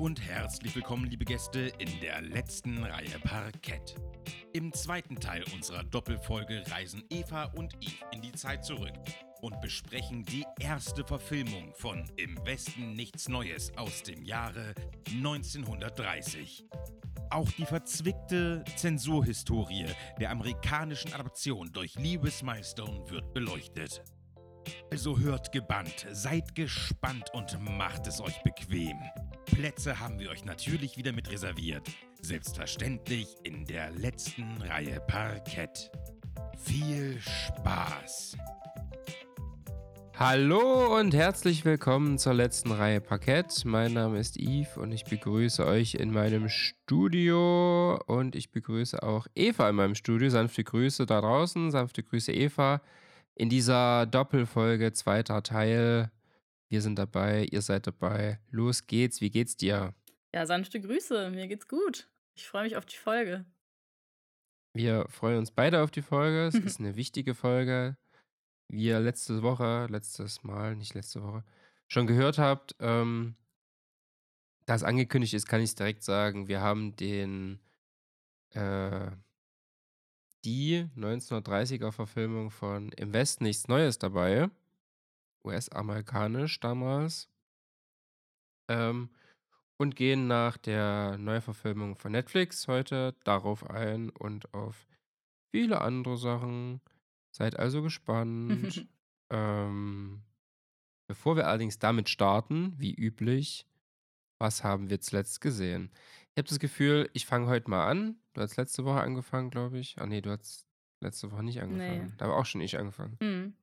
und herzlich willkommen, liebe Gäste, in der letzten Reihe Parkett. Im zweiten Teil unserer Doppelfolge reisen Eva und Yves in die Zeit zurück und besprechen die erste Verfilmung von Im Westen nichts Neues aus dem Jahre 1930. Auch die verzwickte Zensurhistorie der amerikanischen Adaption durch Lee Milestone wird beleuchtet. Also hört gebannt, seid gespannt und macht es euch bequem. Plätze haben wir euch natürlich wieder mit reserviert. Selbstverständlich in der letzten Reihe Parkett. Viel Spaß! Hallo und herzlich willkommen zur letzten Reihe Parkett. Mein Name ist Yves und ich begrüße euch in meinem Studio und ich begrüße auch Eva in meinem Studio. Sanfte Grüße da draußen, sanfte Grüße Eva. In dieser Doppelfolge, zweiter Teil. Wir sind dabei, ihr seid dabei. Los geht's, wie geht's dir? Ja, sanfte Grüße, mir geht's gut. Ich freue mich auf die Folge. Wir freuen uns beide auf die Folge. Es ist eine wichtige Folge. Wie ihr letzte Woche schon gehört habt, da es angekündigt ist, kann ich es direkt sagen. Wir haben die 1930er-Verfilmung von Im Westen nichts Neues dabei. US-amerikanisch damals. Ähm, und gehen nach der Neuverfilmung von Netflix heute darauf ein und auf viele andere Sachen. Seid also gespannt. Bevor wir allerdings damit starten, wie üblich, was haben wir zuletzt gesehen? Ich habe das Gefühl, ich fange heute mal an. Du hast letzte Woche angefangen, glaube ich. Ah nee, du hast letzte Woche nicht Nee. angefangen. Da habe auch schon ich angefangen.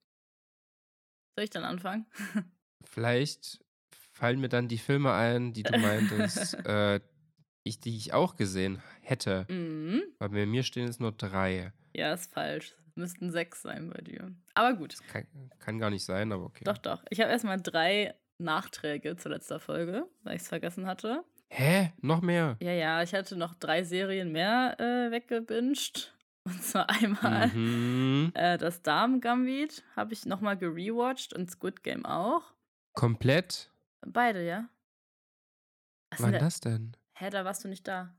Soll ich dann anfangen? Vielleicht fallen mir dann die Filme ein, die du meintest, die ich auch gesehen hätte. Weil bei mir stehen jetzt nur 3. Ja, ist falsch. Es müssten 6 sein bei dir. Aber gut. Das kann gar nicht sein, aber okay. Doch. Ich habe erstmal 3 Nachträge zur letzten Folge, weil ich es vergessen hatte. Hä? Noch mehr? Ja, ich hatte noch 3 Serien mehr weggebinged. Und zwar einmal das Damen-Gambit habe ich nochmal gerewatcht und Squid Game auch. Komplett? Beide, ja. Wann das denn? Hä, da warst du nicht da.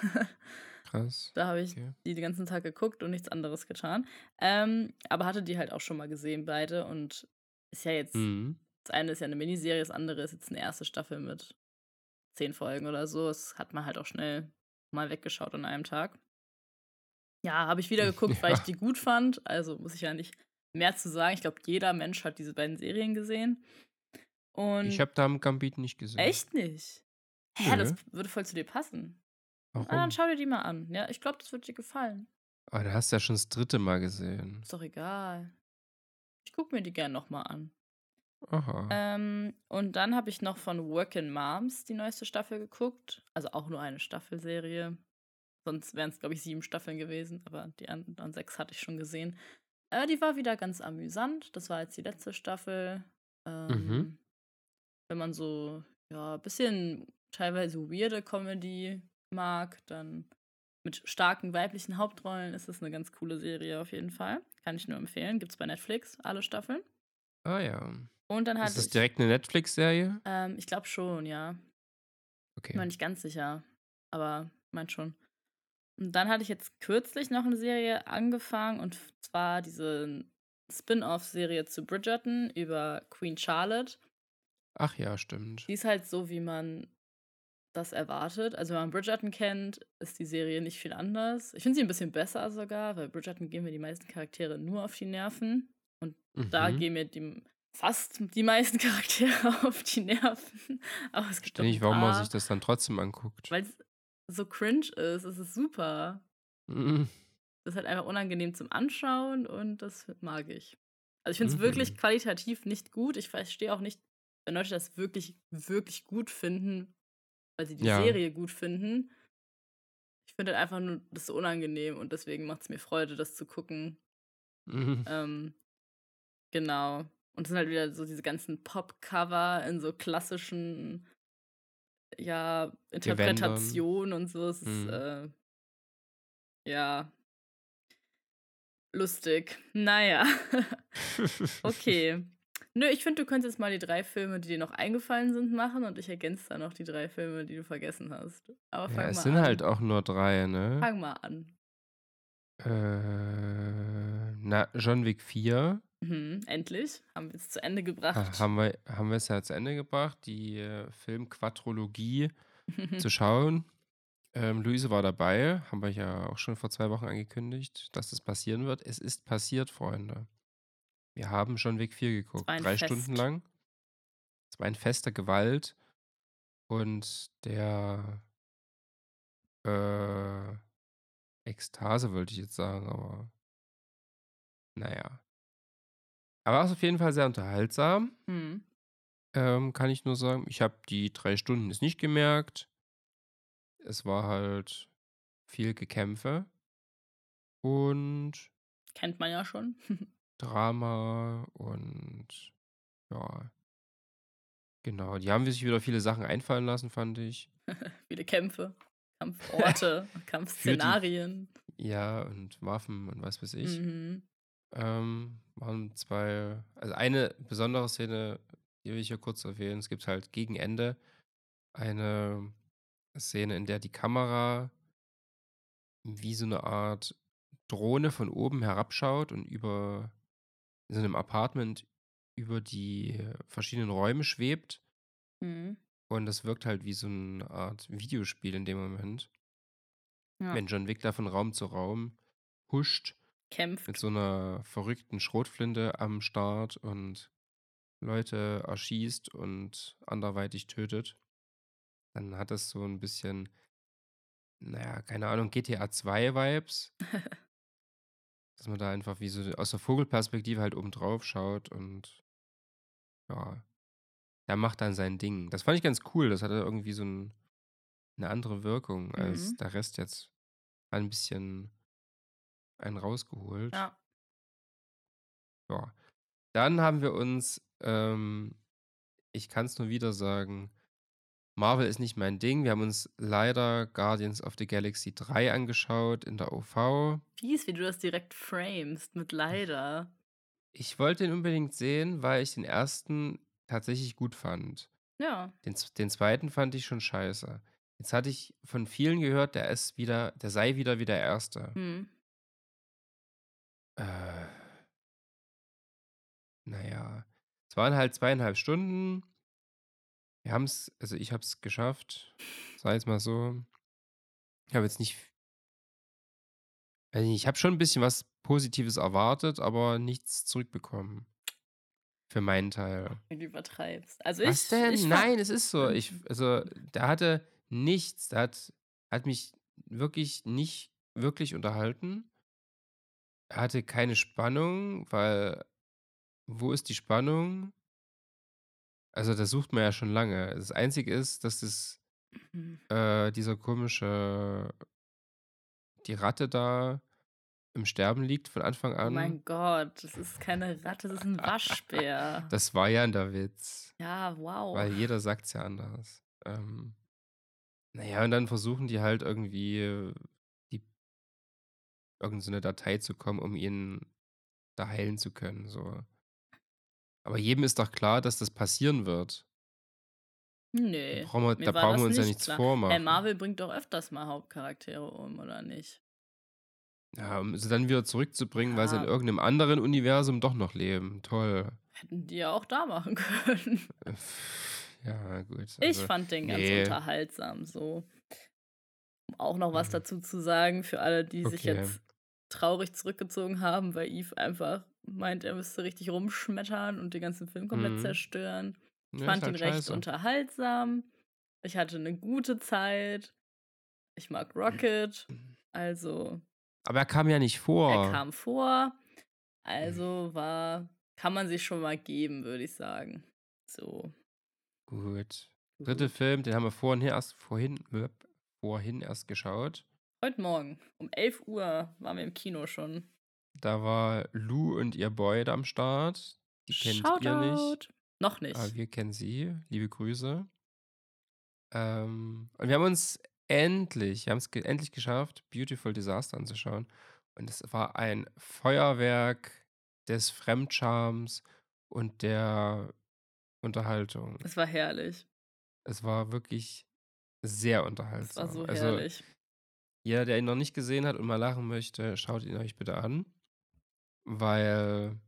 Krass. Da habe ich die den ganzen Tag geguckt und nichts anderes getan. Aber hatte die halt auch schon mal gesehen, beide. Und ist ja jetzt, das eine ist ja eine Miniserie, das andere ist jetzt eine erste Staffel mit 10 Folgen oder so. Das hat man halt auch schnell mal weggeschaut an einem Tag. Ja, habe ich wieder geguckt, weil ich die gut fand. Also muss ich ja nicht mehr zu sagen. Ich glaube, jeder Mensch hat diese beiden Serien gesehen. Und ich habe Damen Gambit nicht gesehen. Echt nicht? Hä, das würde voll zu dir passen. Warum? Dann schau dir die mal an. Ja, ich glaube, das wird dir gefallen. Aber du hast ja schon das 3. Mal gesehen. Ist doch egal. Ich gucke mir die gern nochmal an. Aha. Und dann habe ich noch von Workin' Moms die neueste Staffel geguckt. Also auch nur eine Staffelserie. Sonst wären es, glaube ich, 7 Staffeln gewesen. Aber die anderen 6 hatte ich schon gesehen. Die war wieder ganz amüsant. Das war jetzt die letzte Staffel. Wenn man so, ja, ein bisschen teilweise weirde Comedy mag, dann mit starken weiblichen Hauptrollen ist es eine ganz coole Serie auf jeden Fall. Kann ich nur empfehlen. Gibt's bei Netflix, alle Staffeln. Ah ja. Und dann ist das direkt eine Netflix-Serie? Ich glaube schon, ja. Okay. Ich bin mir nicht ganz sicher, aber mein schon. Und dann hatte ich jetzt kürzlich noch eine Serie angefangen und zwar diese Spin-off-Serie zu Bridgerton über Queen Charlotte. Ach ja, stimmt. Die ist halt so, wie man das erwartet. Also wenn man Bridgerton kennt, ist die Serie nicht viel anders. Ich finde sie ein bisschen besser sogar, weil Bridgerton gehen mir die meisten Charaktere nur auf die Nerven. Und da gehen mir fast die meisten Charaktere auf die Nerven. Aber es gibt nicht, warum man sich das dann trotzdem anguckt. Weil es so cringe ist. Es ist super. Das ist halt einfach unangenehm zum Anschauen und das mag ich. Also ich finde es wirklich qualitativ nicht gut. Ich verstehe auch nicht, wenn Leute das wirklich, wirklich gut finden, weil sie die Serie gut finden. Ich finde halt einfach nur das so unangenehm und deswegen macht es mir Freude, das zu gucken. Genau. Und es sind halt wieder so diese ganzen Pop-Cover in so klassischen, ja, Interpretationen und so. Es ist, ja, lustig. Naja. Okay. Nö, ich finde, du könntest jetzt mal die 3 Filme, die dir noch eingefallen sind, machen und ich ergänze dann noch die 3 Filme, die du vergessen hast. Aber Ja, fang es mal sind halt an. auch nur 3, ne? Fang mal an. John Wick 4 Endlich. Haben wir es zu Ende gebracht. haben wir es ja zu Ende gebracht, die Filmquadrologie zu schauen. Luise war dabei, haben wir ja auch schon vor 2 Wochen angekündigt, dass das passieren wird. Es ist passiert, Freunde. Wir haben John Wick 4 Es war geguckt, ein 3 Stunden Fest. lang. Es war ein Fest der Gewalt und der äh, Ekstase, wollte ich jetzt sagen, aber naja. Aber es ist auf jeden Fall sehr unterhaltsam, Mhm. kann ich nur sagen. Ich habe die 3 Stunden jetzt nicht gemerkt. Es war halt viel Gekämpfe und Kennt man ja schon. Drama und ja, genau. Die haben sich wieder viele Sachen einfallen lassen, fand ich. Viele Kämpfe, Kampforte, Für die, Kampfszenarien. ja, und Waffen und was weiß ich. Mhm. Waren 2, also eine besondere Szene, die will ich hier kurz erwähnen. Es gibt halt gegen Ende eine Szene, in der die Kamera wie so eine Art Drohne von oben herabschaut und über in so einem Apartment über die verschiedenen Räume schwebt. Mhm. Und das wirkt halt wie so eine Art Videospiel in dem Moment. Ja. Wenn John Wick da von Raum zu Raum huscht mit Kämpft. so einer verrückten Schrotflinte am Start und Leute erschießt und anderweitig tötet, dann hat das so ein bisschen, naja, keine Ahnung, GTA 2 Vibes, dass man da einfach wie so aus der Vogelperspektive halt oben drauf schaut und ja, der macht dann sein Ding. Das fand ich ganz cool. Das hatte irgendwie so eine andere Wirkung als Mhm. der Rest jetzt. Ein bisschen einen rausgeholt. Ja. Ja. Dann haben wir uns, ich kann es nur wieder sagen, Marvel ist nicht mein Ding. Wir haben uns leider Guardians of the Galaxy 3 angeschaut in der OV. Fies, wie du das direkt framest mit leider. Ich wollte ihn unbedingt sehen, weil ich den ersten tatsächlich gut fand. Ja. Den zweiten fand ich schon scheiße. Jetzt hatte ich von vielen gehört, der sei wieder wie der erste. Mhm. Äh, naja. Es waren halt 2,5 Stunden. Ich habe es geschafft. Sei es mal so. Ich habe jetzt nicht, weiß nicht, ich habe schon ein bisschen was Positives erwartet, aber nichts zurückbekommen. Für meinen Teil. Wie du übertreibst. Also Was ich denn? fand. Nein, es ist so. Der hatte nichts. Hat mich wirklich nicht wirklich unterhalten. Er hatte keine Spannung, weil, wo ist die Spannung? Also, das sucht man ja schon lange. Das Einzige ist, dass Mhm. dieser komische, die Ratte da im Sterben liegt von Anfang Oh an. mein Gott, das ist keine Ratte, das ist ein Waschbär. Das war ja der Witz, Ja, wow. weil jeder sagt's ja anders. Naja, und dann versuchen die halt irgendwie, die irgend so 'ne Datei zu kommen, um ihn da heilen zu können, so. Aber jedem ist doch klar, dass das passieren wird. Nee, Da mir war brauchen wir das uns ja nicht nichts klar. vormachen. Marvel bringt doch öfters mal Hauptcharaktere um, oder nicht? Ja, um sie dann wieder zurückzubringen, weil sie in Ja, irgend 'nem anderen Universum doch noch leben. Toll. hätten die ja auch da machen können. Ja, gut, Ich also, fand den ganz ne, unterhaltsam so. Um auch noch was hm, dazu zu sagen für alle, die sich okay. jetzt traurig zurückgezogen haben, weil Yves einfach meint, er müsste richtig rumschmettern und den ganzen Film komplett Mhm. zerstören. Ich Ja, ist fand ihn halt recht scheiße. unterhaltsam. Ich hatte eine gute Zeit. Ich mag Rocket. Also, Aber er kam ja nicht er vor. kam vor. Also kann man sich schon mal geben, würde ich sagen. So, Gut. Dritte gut. Film, den haben wir vorhin erst geschaut. Heute Morgen um 11 Uhr waren wir im Kino schon. Da war Lou und ihr Boy da am Start. Die kennt ihr nicht, Shoutout. Noch aber nicht. wir kennen sie. Liebe Grüße. Und wir haben es endlich geschafft, Beautiful Disaster anzuschauen. Und es war ein Feuerwerk des Fremdschams und der Unterhaltung. Es war herrlich. Es war wirklich sehr Es war unterhaltsam. so Also herrlich. jeder, der ihn noch nicht gesehen hat und mal lachen möchte, schaut ihn euch bitte an, weil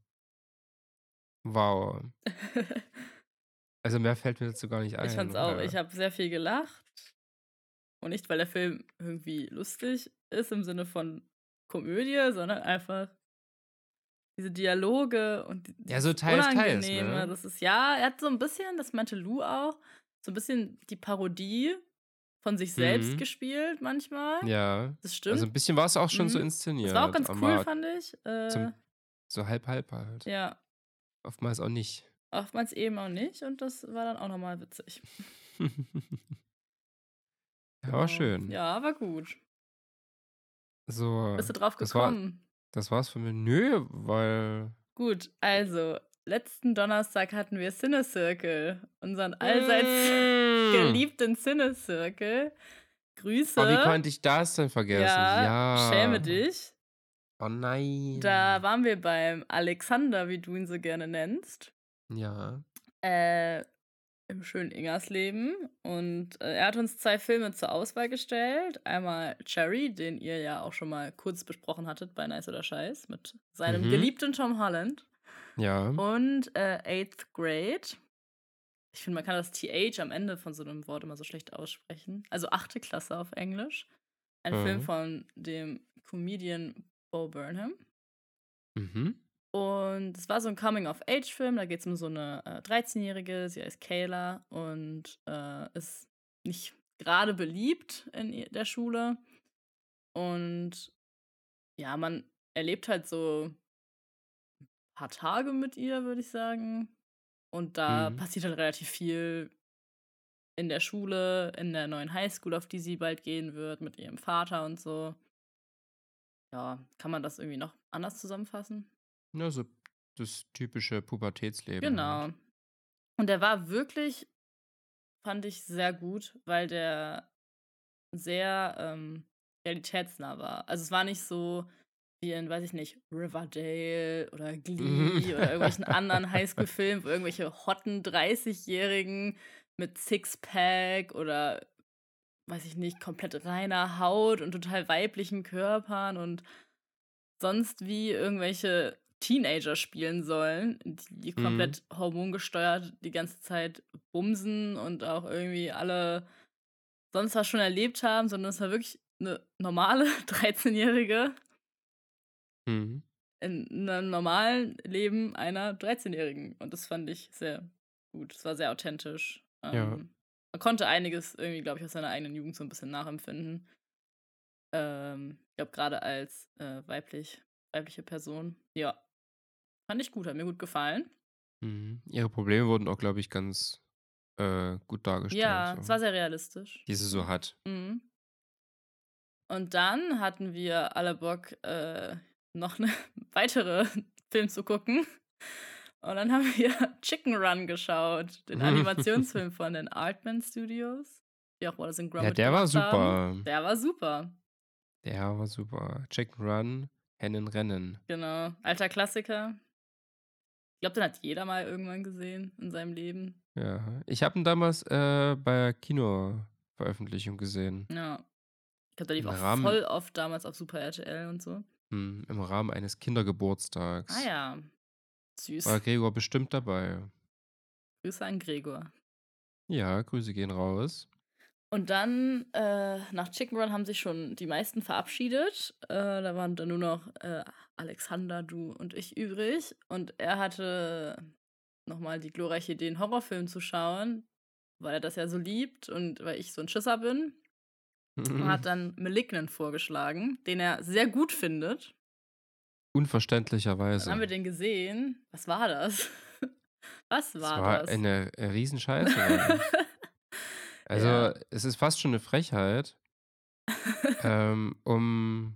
wow. Also mehr fällt mir dazu gar nicht Ich fand's ein, auch. Ich weil habe sehr viel gelacht. Und nicht, weil der Film irgendwie lustig ist im Sinne von Komödie, sondern einfach diese Dialoge und ja, so dieses teils, Unangenehme. ne? Das ist, ja, er hat so ein bisschen, das meinte Lou auch, so ein bisschen die Parodie von sich selbst Mhm. gespielt manchmal. Ja. Das Also stimmt. ein bisschen war es auch schon so Mhm. Das war auch inszeniert, ganz cool, aber fand ich. zum so halb halt. Ja, Oftmals auch nicht. oftmals eben auch nicht. Und das war dann auch nochmal witzig. Ja, war Genau. schön. Ja, war gut. So, Bist du drauf das gekommen? war's von mir. Nö, weil Gut, also, letzten Donnerstag hatten wir Cinecircle, unseren allseits geliebten Cinecircle. Oh, wie Grüße. konnte ich das denn vergessen? Ja, schäme Ja. dich. Oh nein. Da waren wir beim Alexander, wie du ihn so gerne nennst, Ja. im schönen Ingersleben. Und er hat uns 2 Filme zur Auswahl gestellt. Einmal Cherry, den ihr ja auch schon mal kurz besprochen hattet bei Nice oder Scheiß, mit seinem Mhm. geliebten Tom Holland. Ja. Und Eighth Grade. Ich finde, man kann das TH am Ende von so einem Wort immer so schlecht aussprechen. Also 8. Klasse auf Englisch. Ein Film Mhm. von dem Comedian Bo Burnham. Mhm. Und es war so ein Coming-of-Age-Film. Da geht es um so eine 13-Jährige, sie heißt Kayla und ist nicht gerade beliebt in der Schule. Und ja, man erlebt halt so ein paar Tage mit ihr, würde ich sagen. Und da Mhm. passiert halt relativ viel in der Schule, in der neuen Highschool, auf die sie bald gehen wird, mit ihrem Vater und so. Ja, kann man das irgendwie noch anders zusammenfassen? Ja, so das typische Pubertätsleben Genau. halt. Und der war wirklich, fand ich, sehr gut, weil der sehr realitätsnah war. Also es war nicht so wie in, weiß ich nicht, Riverdale oder Glee oder irgendwelchen anderen Highschool-Filmen, wo irgendwelche hotten 30-Jährigen mit Sixpack oder, weiß ich nicht, komplett reiner Haut und total weiblichen Körpern und sonst wie irgendwelche Teenager spielen sollen, die Mhm. komplett hormongesteuert die ganze Zeit bumsen und auch irgendwie alle sonst was schon erlebt haben, sondern es war wirklich eine normale 13-Jährige Mhm. in einem normalen Leben einer 13-Jährigen. Und das fand ich sehr gut. Es war sehr authentisch. Ja. Man konnte einiges irgendwie, glaube ich, aus seiner eigenen Jugend so ein bisschen nachempfinden. Ich glaube, gerade als weibliche Person. Ja, fand ich gut, hat mir gut gefallen. Mhm. Ihre Probleme wurden auch, glaube ich, ganz gut dargestellt, Ja, so. es war sehr realistisch. Die sie so hat. Mhm. Und dann hatten wir alle Bock, noch eine weitere Film zu gucken. Und dann haben wir Chicken Run geschaut, den Animationsfilm von den Aardman Studios, die auch Wallace and Ja, Gromit der war gemacht haben. super. Der war super. Der war super. Chicken Run, Hennen rennen. Genau. Alter Klassiker. Ich glaube, den hat jeder mal irgendwann gesehen in seinem Leben. Ja. Ich habe ihn damals bei der Kinoveröffentlichung gesehen. Ja. Ich glaube, der lief Im auch Rahmen, voll oft damals auf Super RTL und so. im Rahmen eines Ah Kindergeburtstags. ja, War süß. Gregor bestimmt dabei. Grüße an Gregor. Ja, Grüße gehen raus. Und dann, nach Chicken Run haben sich schon die meisten verabschiedet. Da waren dann nur noch Alexander, du und ich übrig. Und er hatte nochmal die glorreiche Idee, einen Horrorfilm zu schauen, weil er das ja so liebt und weil ich so ein Schisser bin. Und hat dann Malignant vorgeschlagen, den er sehr gut findet. Dann haben wir Unverständlicherweise. den gesehen. Was war das? Was Es war war das? eine Riesenscheiße, Mann. Also, Ja. es ist fast schon eine Frechheit, um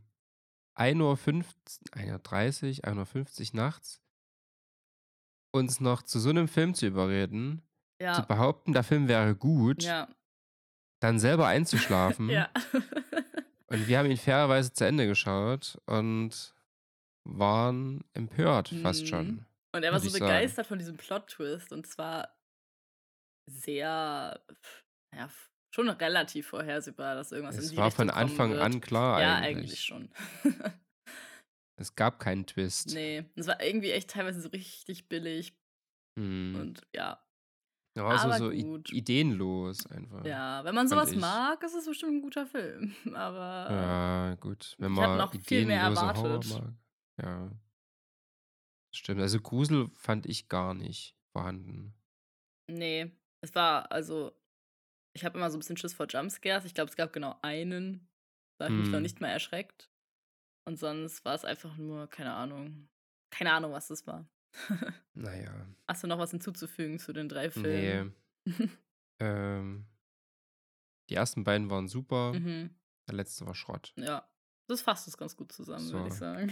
1:30 Uhr, 1:50 Uhr nachts uns noch zu so einem Film zu überreden, zu Ja. behaupten, der Film wäre gut, Ja. dann selber einzuschlafen. Ja. Und wir haben ihn fairerweise zu Ende geschaut und waren empört fast Mhm. schon. Und er war würde so ich sagen. begeistert von diesem Plot-Twist und zwar sehr, ja, schon relativ vorhersehbar, dass irgendwas in Es die war von Richtung kommen Anfang wird. an klar Ja, eigentlich eigentlich. schon. Es gab keinen Twist. Ne, es war irgendwie echt teilweise so richtig billig Mhm. und ja, Er war aber so gut. ideenlos einfach, Ja, wenn man fand sowas ich. mag, ist es bestimmt 'n guter Film. Aber Ja, gut, wenn ich hatte man noch viel mehr ideenlose Horror erwartet. mag. Ja, stimmt. Also Grusel fand ich gar nicht vorhanden. Ne, es war also ich habe immer so 'n bisschen Schiss vor Jumpscares. Ich glaube, es gab genau einen, da habe ich mich noch Mhm. nicht mal erschreckt. Und sonst war es einfach nur, keine Ahnung, was das war. Na ja, Hast du noch was hinzuzufügen zu den 3 ne, Filmen? ähm, die ersten beiden waren super, Mhm, der letzte war Schrott. ja. Das fasst es ganz gut zusammen, würde ich So, sagen.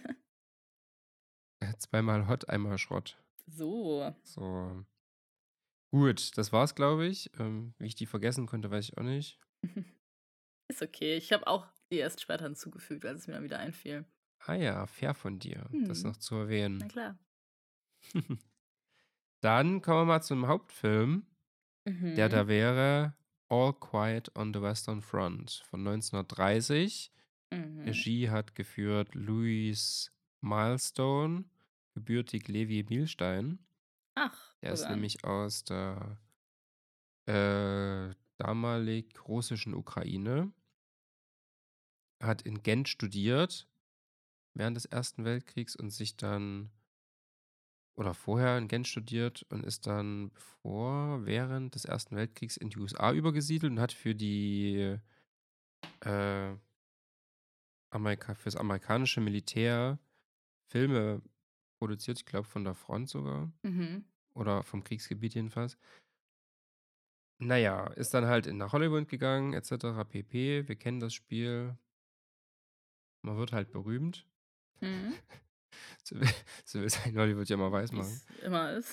zweimal Hot, einmal Schrott. So. So, gut, das war's, glaube ich. Wie ich die vergessen konnte, weiß ich auch nicht. Ist okay. Ich habe auch die erst später hinzugefügt, als es mir dann wieder einfiel. Ah ja, fair von dir, das Mhm, noch zu na erwähnen. klar. Dann kommen wir mal zum Hauptfilm, der Mhm, da wäre All Quiet on the Western Front von 1930. mhm. Regie hat geführt Louis Milestone, gebürtig Levi Milstein. Ach, Der guck ist an. nämlich aus der damalig russischen Ukraine, hat in Gent studiert während des Ersten Weltkriegs und sich dann oder vorher in Gent studiert und ist dann während des Ersten Weltkriegs in die USA übergesiedelt und hat für die äh, fürs amerikanische Militär Filme produziert, ich glaube von der Front sogar Mhm. oder vom Kriegsgebiet jedenfalls. Naja, ist dann halt nach Hollywood gegangen, etc. pp. Wir kennen das Spiel. Man wird halt berühmt. Mhm. So will, so will es ein Hollywood ja mal weismachen. Wie's immer ist.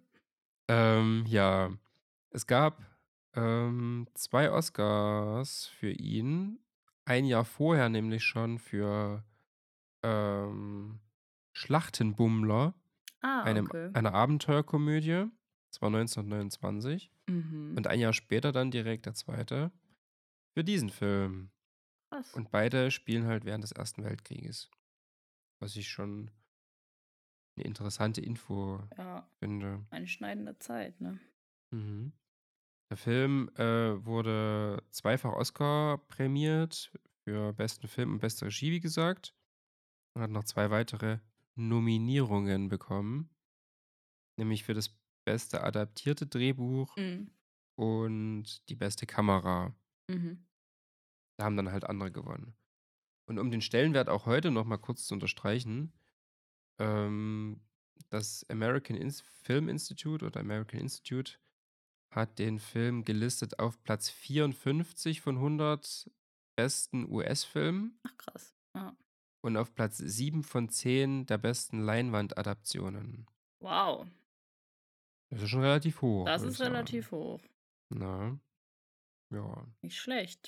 Ja, es gab 2 Oscars für ihn. Ein Jahr vorher nämlich schon für ähm, Schlachtenbummler, Ah, okay. einer Abenteuerkomödie. Das war 1929. Mhm. Und ein Jahr später dann direkt der zweite für diesen Film. Krass. Und beide spielen halt während des Ersten Weltkrieges, was ich schon eine interessante Info Ja, finde. einschneidende Zeit, ne? Mhm. Der Film wurde zweifach Oscar prämiert für besten Film und beste Regie, wie gesagt. Und hat noch 2 weitere Nominierungen bekommen, nämlich für das beste adaptierte Drehbuch Mhm. und die beste Kamera. Mhm. Da haben dann halt andere gewonnen. Und um den Stellenwert auch heute noch mal kurz zu unterstreichen, ähm, das Film Institute oder American Institute hat den Film gelistet auf Platz 54 von 100 besten US-Filmen Ach krass. Ja. und auf Platz 7 von 10 der besten Leinwandadaptionen. Wow, Das ist schon relativ hoch, das würde ich ist sagen. relativ hoch. Na, ja. Nicht schlecht.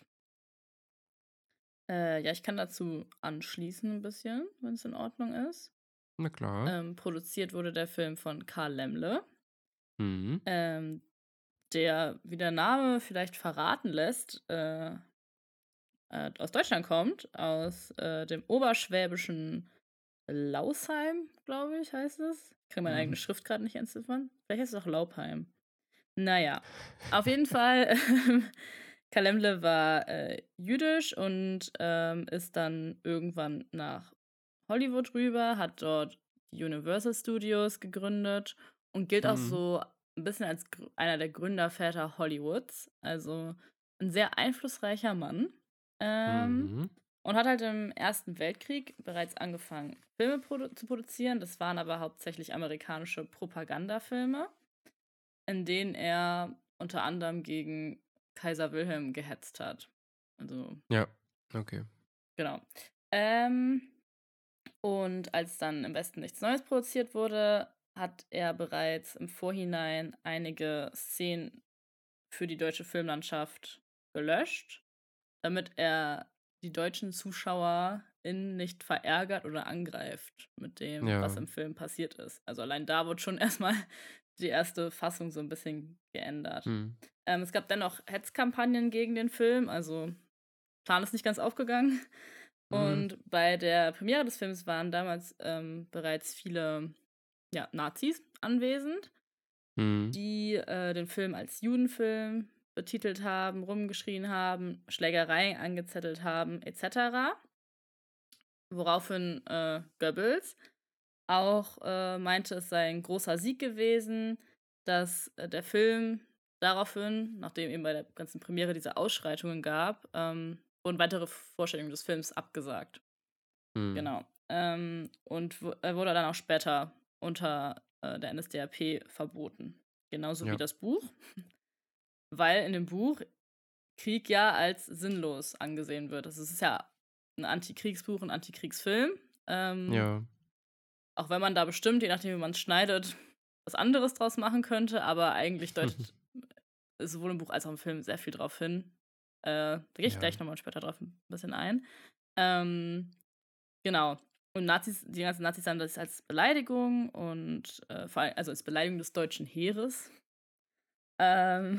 Ja, ich kann dazu anschließen ein bisschen, wenn es in Ordnung ist. Na klar. Produziert wurde der Film von Karl Laemmle, Mhm. ähm, der, wie der Name vielleicht verraten lässt, aus Deutschland kommt, aus, dem oberschwäbischen Lausheim, glaube ich, heißt es. Ich kriege meine eigene Mhm. Schrift gerade nicht entziffern. Vielleicht heißt es auch Laubheim. Na ja, auf jeden Fall, Kalemle war, jüdisch und, ist dann irgendwann nach Hollywood rüber, hat dort die Universal Studios gegründet und gilt auch Mhm. so ein bisschen als einer der Gründerväter Hollywoods. Also, ein sehr einflussreicher Mann, ähm, Mhm. und hat halt im Ersten Weltkrieg bereits angefangen, Filme zu produzieren. Das waren aber hauptsächlich amerikanische Propagandafilme, in denen er unter anderem gegen Kaiser Wilhelm gehetzt hat. Also, Ja, okay. genau. Ähm, und als dann im Westen nichts Neues produziert wurde, hat er bereits im Vorhinein einige Szenen für die deutsche Filmlandschaft gelöscht, damit er die deutschen Zuschauer ihn nicht verärgert oder angreift mit dem, was Ja. im Film passiert ist. Also allein da wurde schon erstmal die erste Fassung so ein bisschen geändert. Mhm. Es gab dennoch Hetzkampagnen gegen den Film, also Plan ist nicht ganz aufgegangen. Mhm. Und bei der Premiere des Films waren damals bereits viele Nazis anwesend, Mhm. die den Film als Judenfilm betitelt haben, rumgeschrien haben, Schlägereien angezettelt haben, etc. Woraufhin Goebbels auch meinte, es sei ein großer Sieg gewesen, dass der Film daraufhin, nachdem eben bei der ganzen Premiere diese Ausschreitungen gab, wurden weitere Vorstellungen des Films abgesagt. Mhm. Genau. Und er wurde dann auch später unter der NSDAP verboten. Genauso wie Ja. das Buch, weil in dem Buch Krieg ja als sinnlos angesehen wird. Also es ist ja ein Antikriegsbuch, ein Antikriegsfilm. Ähm, Ja. auch wenn man da bestimmt, je nachdem, wie man es schneidet, was anderes draus machen könnte, aber eigentlich deutet sowohl im Buch als auch im Film sehr viel drauf hin. Da gehe ich Ja. gleich nochmal später drauf ein bisschen ein. Ähm, genau. Und die ganzen Nazis sahen das als Beleidigung und vor allem, also als Beleidigung des deutschen Heeres. Ähm,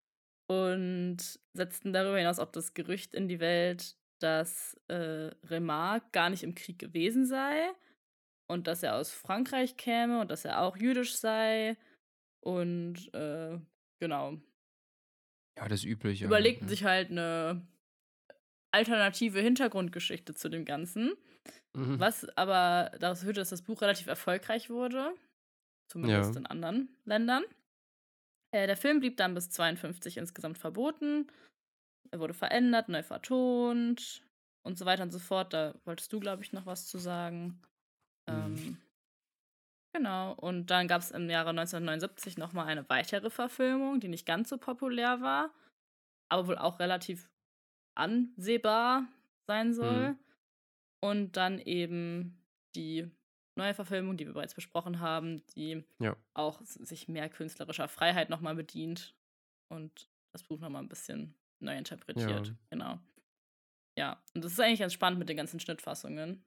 und setzten darüber hinaus auch das Gerücht in die Welt, dass Remarque gar nicht im Krieg gewesen sei und dass er aus Frankreich käme und dass er auch jüdisch sei. Und genau, Ja, das Übliche halt, überlegten ne? sich halt eine alternative Hintergrundgeschichte zu dem Ganzen, Mhm. was aber daraus führte, dass das Buch relativ erfolgreich wurde, zumindest Ja. in anderen Ländern. Der Film blieb dann bis 52 insgesamt verboten. Er wurde verändert, neu vertont und so weiter und so fort. Da wolltest du, glaube ich, noch was zu sagen. Mhm. Ähm, genau. Und dann gab es im Jahre 1979 nochmal eine weitere Verfilmung, die nicht ganz so populär war, aber wohl auch relativ ansehbar sein Mhm. soll. Und dann eben die neue Verfilmung, die wir bereits besprochen haben, die Ja. auch sich mehr künstlerischer Freiheit nochmal bedient und das Buch nochmal ein bisschen neu Ja. interpretiert. Genau. Ja, und das ist eigentlich ganz spannend mit den ganzen Schnittfassungen.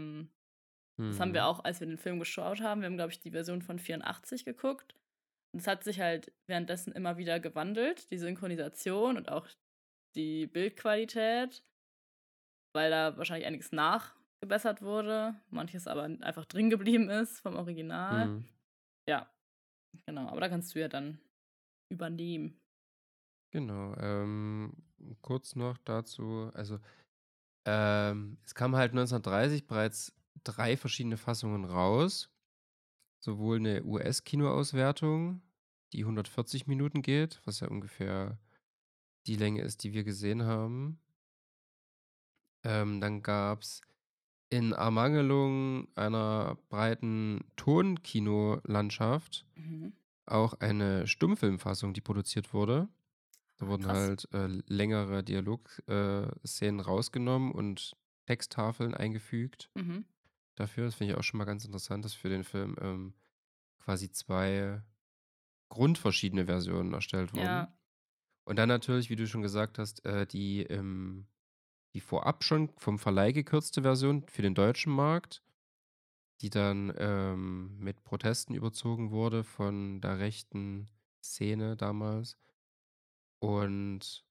Das haben wir Mhm. auch, als wir den Film geschaut haben. Wir haben, glaube ich, die Version von 84 geguckt. Und es hat sich halt währenddessen immer wieder gewandelt, die Synchronisation und auch die Bildqualität, weil da wahrscheinlich einiges nachgebessert wurde, manches aber einfach drin geblieben ist vom Original. Mhm. Ja, genau. Aber da kannst du ja dann übernehmen. Genau. Kurz noch dazu, also es kam halt 1930 bereits 3 verschiedene Fassungen raus. Sowohl eine US-Kinoauswertung, die 140 Minuten geht, was ja ungefähr die Länge ist, die wir gesehen haben. Dann gab's in Ermangelung einer breiten Tonkinolandschaft Mhm. auch eine Stummfilmfassung, die produziert wurde. Da Ah, wurden krass. halt, längere Dialogszenen Szenen rausgenommen und Texttafeln eingefügt Mhm. dafür. Das finde ich auch schon mal ganz interessant, dass für den Film, quasi 2 grundverschiedene Versionen erstellt wurden. Ja. Und dann natürlich, wie du schon gesagt hast, die vorab schon vom Verleih gekürzte Version für den deutschen Markt, die dann, mit Protesten überzogen wurde von der rechten Szene damals und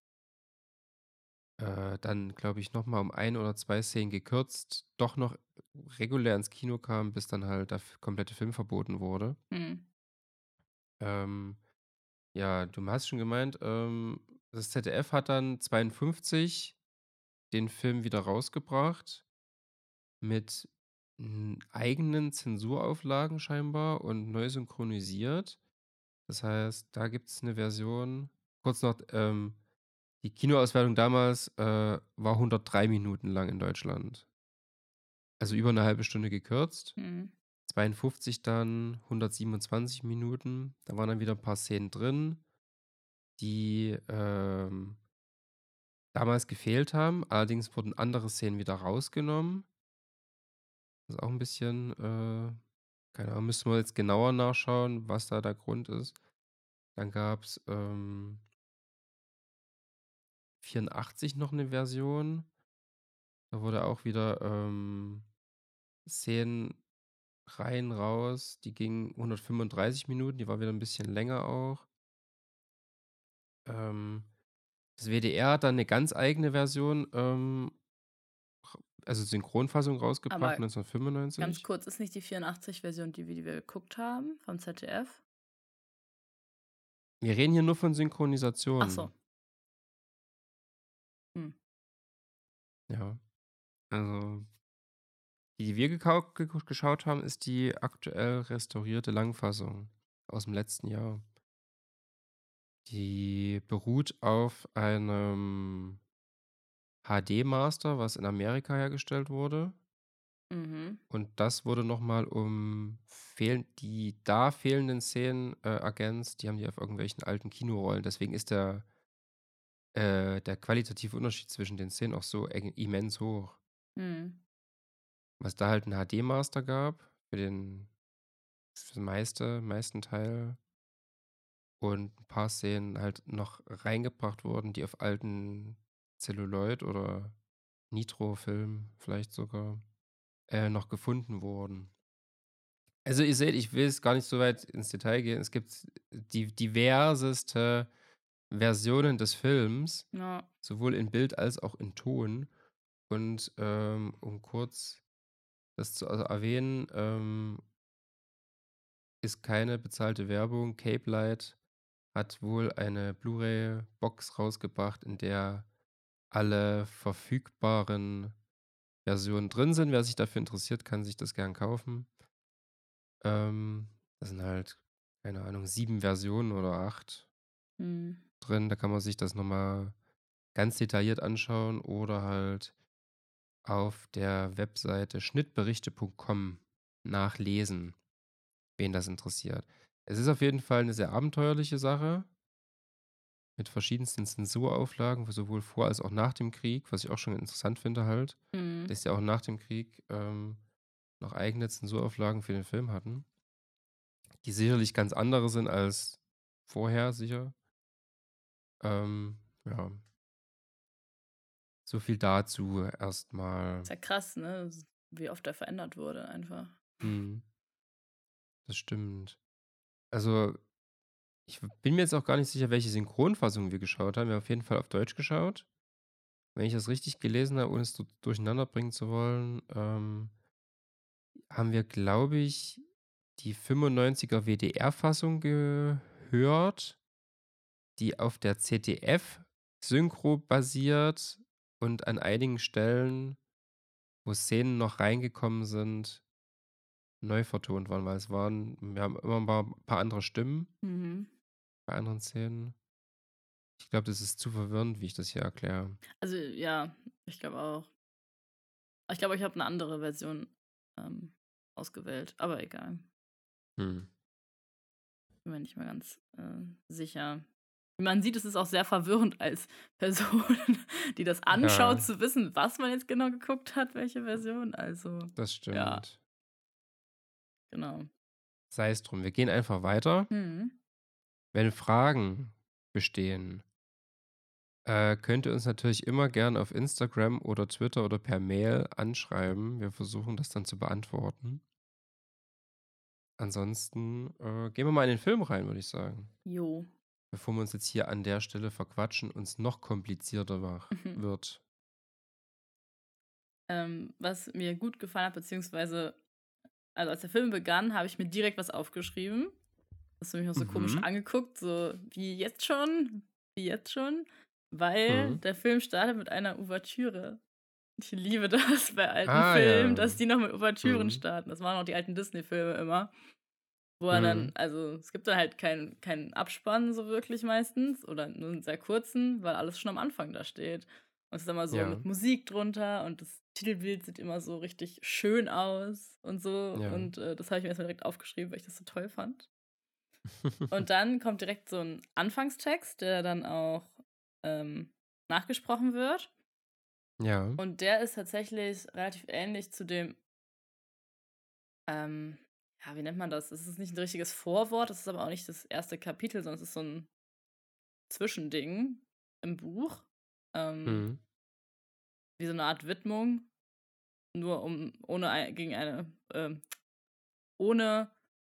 dann, glaube ich, noch mal um 1 oder 2 Szenen gekürzt, doch noch regulär ins Kino kam, bis dann halt der komplette Film verboten wurde. Mhm. Ähm, ja, du hast schon gemeint, das ZDF hat dann 52 den Film wieder rausgebracht mit eigenen Zensurauflagen scheinbar und neu synchronisiert. Das heißt, da gibt es eine Version kurz noch, die Kinoauswertung damals, war 103 Minuten lang in Deutschland. Also über eine halbe Stunde gekürzt. Mhm. 52 dann 127 Minuten. Da waren dann wieder ein paar Szenen drin, die, damals gefehlt haben. Allerdings wurden andere Szenen wieder rausgenommen. Das ist auch ein bisschen, keine Ahnung, müsste man jetzt genauer nachschauen, was da der Grund ist. Dann gab's, 84 noch eine Version. Da wurde auch wieder Szenen rein, raus. Die ging 135 Minuten, die war wieder ein bisschen länger auch. Ähm, Das WDR hat dann eine ganz eigene Version, also Synchronfassung rausgebracht, Aber ganz 1995. kurz, ist nicht die 84-Version die wir geguckt haben vom ZDF? Wir reden hier nur von Ach so. Synchronisationen. Hm. Ja, also die wir geschaut haben, ist die aktuell restaurierte Langfassung aus dem letzten Jahr. Die beruht auf einem HD-Master, was in Amerika hergestellt wurde. Mhm. Und das wurde nochmal um die da fehlenden Szenen ergänzt. Die haben die auf irgendwelchen alten Kinorollen. Deswegen ist der qualitative Unterschied zwischen den Szenen auch so immens hoch. Mhm. Was da halt einen HD-Master gab für den meisten Teil und ein paar Szenen halt noch reingebracht wurden, die auf alten Celluloid oder Nitro-Film vielleicht sogar noch gefunden wurden. Also ihr seht, ich will jetzt gar nicht so weit ins Detail gehen. Es gibt die diverseste Versionen des Films, Ja. sowohl in Bild als auch in Ton. Und um kurz das zu erwähnen, ist keine bezahlte Werbung. Cape Light hat wohl eine Blu-ray-Box rausgebracht, in der alle verfügbaren Versionen drin sind. Wer sich dafür interessiert, kann sich das gern kaufen. Das sind halt, keine Ahnung, 7 Versionen oder 8 Mhm. drin. Da kann man sich das nochmal ganz detailliert anschauen oder halt auf der Webseite schnittberichte.com nachlesen, wen das interessiert. Es ist auf jeden Fall eine sehr abenteuerliche Sache mit verschiedensten Zensurauflagen, sowohl vor als auch nach dem Krieg, was ich auch schon interessant finde halt, Mhm. dass sie auch nach dem Krieg noch eigene Zensurauflagen für den Film hatten, die sicherlich ganz andere sind als vorher, sicher. Ja, so viel dazu erstmal. Ist ja krass, ne? Wie oft der verändert wurde einfach. Mhm, das stimmt. Also, ich bin mir jetzt auch gar nicht sicher, welche Synchronfassung wir geschaut haben. Wir haben auf jeden Fall auf Deutsch geschaut. Wenn ich das richtig gelesen habe, ohne es durcheinander bringen zu wollen, haben wir, glaube ich, die 95er WDR-Fassung gehört, die auf der ZDF-Synchro basiert und an einigen Stellen, wo Szenen noch reingekommen sind, neu vertont waren, weil wir haben immer mal ein paar andere Stimmen Mhm. bei anderen Szenen. Ich glaube, das ist zu verwirrend, wie ich das hier erkläre. Also, ja, ich glaube auch. Ich glaube, ich habe eine andere Version ausgewählt, aber egal. Hm. Bin mir nicht mehr ganz sicher. Wie man sieht, es ist auch sehr verwirrend als Person, die das anschaut, Ja, zu wissen, was man jetzt genau geguckt hat, welche Version. Also, das ja, stimmt. genau. Sei es drum. Wir gehen einfach weiter. Mhm. Wenn Fragen bestehen, könnt ihr uns natürlich immer gern auf Instagram oder Twitter oder per Mail anschreiben. Wir versuchen das dann zu beantworten. Ansonsten gehen wir mal in den Film rein, würde ich sagen. Jo. Bevor wir uns jetzt hier an der Stelle verquatschen und es noch komplizierter wird. Was mir gut gefallen hat, beziehungsweise, also als der Film begann, habe ich mir direkt was aufgeschrieben. Hast du mich auch so komisch Mhm. angeguckt, so wie jetzt schon? Wie jetzt schon? Weil Mhm. der Film startet mit einer Ouvertüre. Ich liebe das bei alten Ah Filmen, ja. dass die noch mit Ouvertüren Mhm. starten. Das waren auch die alten Disney-Filme immer. Wo er dann, Mhm. also es gibt dann halt keinen Abspann so wirklich meistens oder nur einen sehr kurzen, weil alles schon am Anfang da steht. Und es ist immer so Ja. mit Musik drunter und das Titelbild sieht immer so richtig schön aus und so. Ja. Und das habe ich mir erstmal direkt aufgeschrieben, weil ich das so toll fand. Und dann kommt direkt so ein Anfangstext, der dann auch nachgesprochen wird. Ja. Und der ist tatsächlich relativ ähnlich zu dem, ja, wie nennt man das? Es ist nicht ein richtiges Vorwort, es ist aber auch nicht das erste Kapitel, sondern es ist so ein Zwischending im Buch. Ähm, Mhm. wie so eine Art Widmung, nur ohne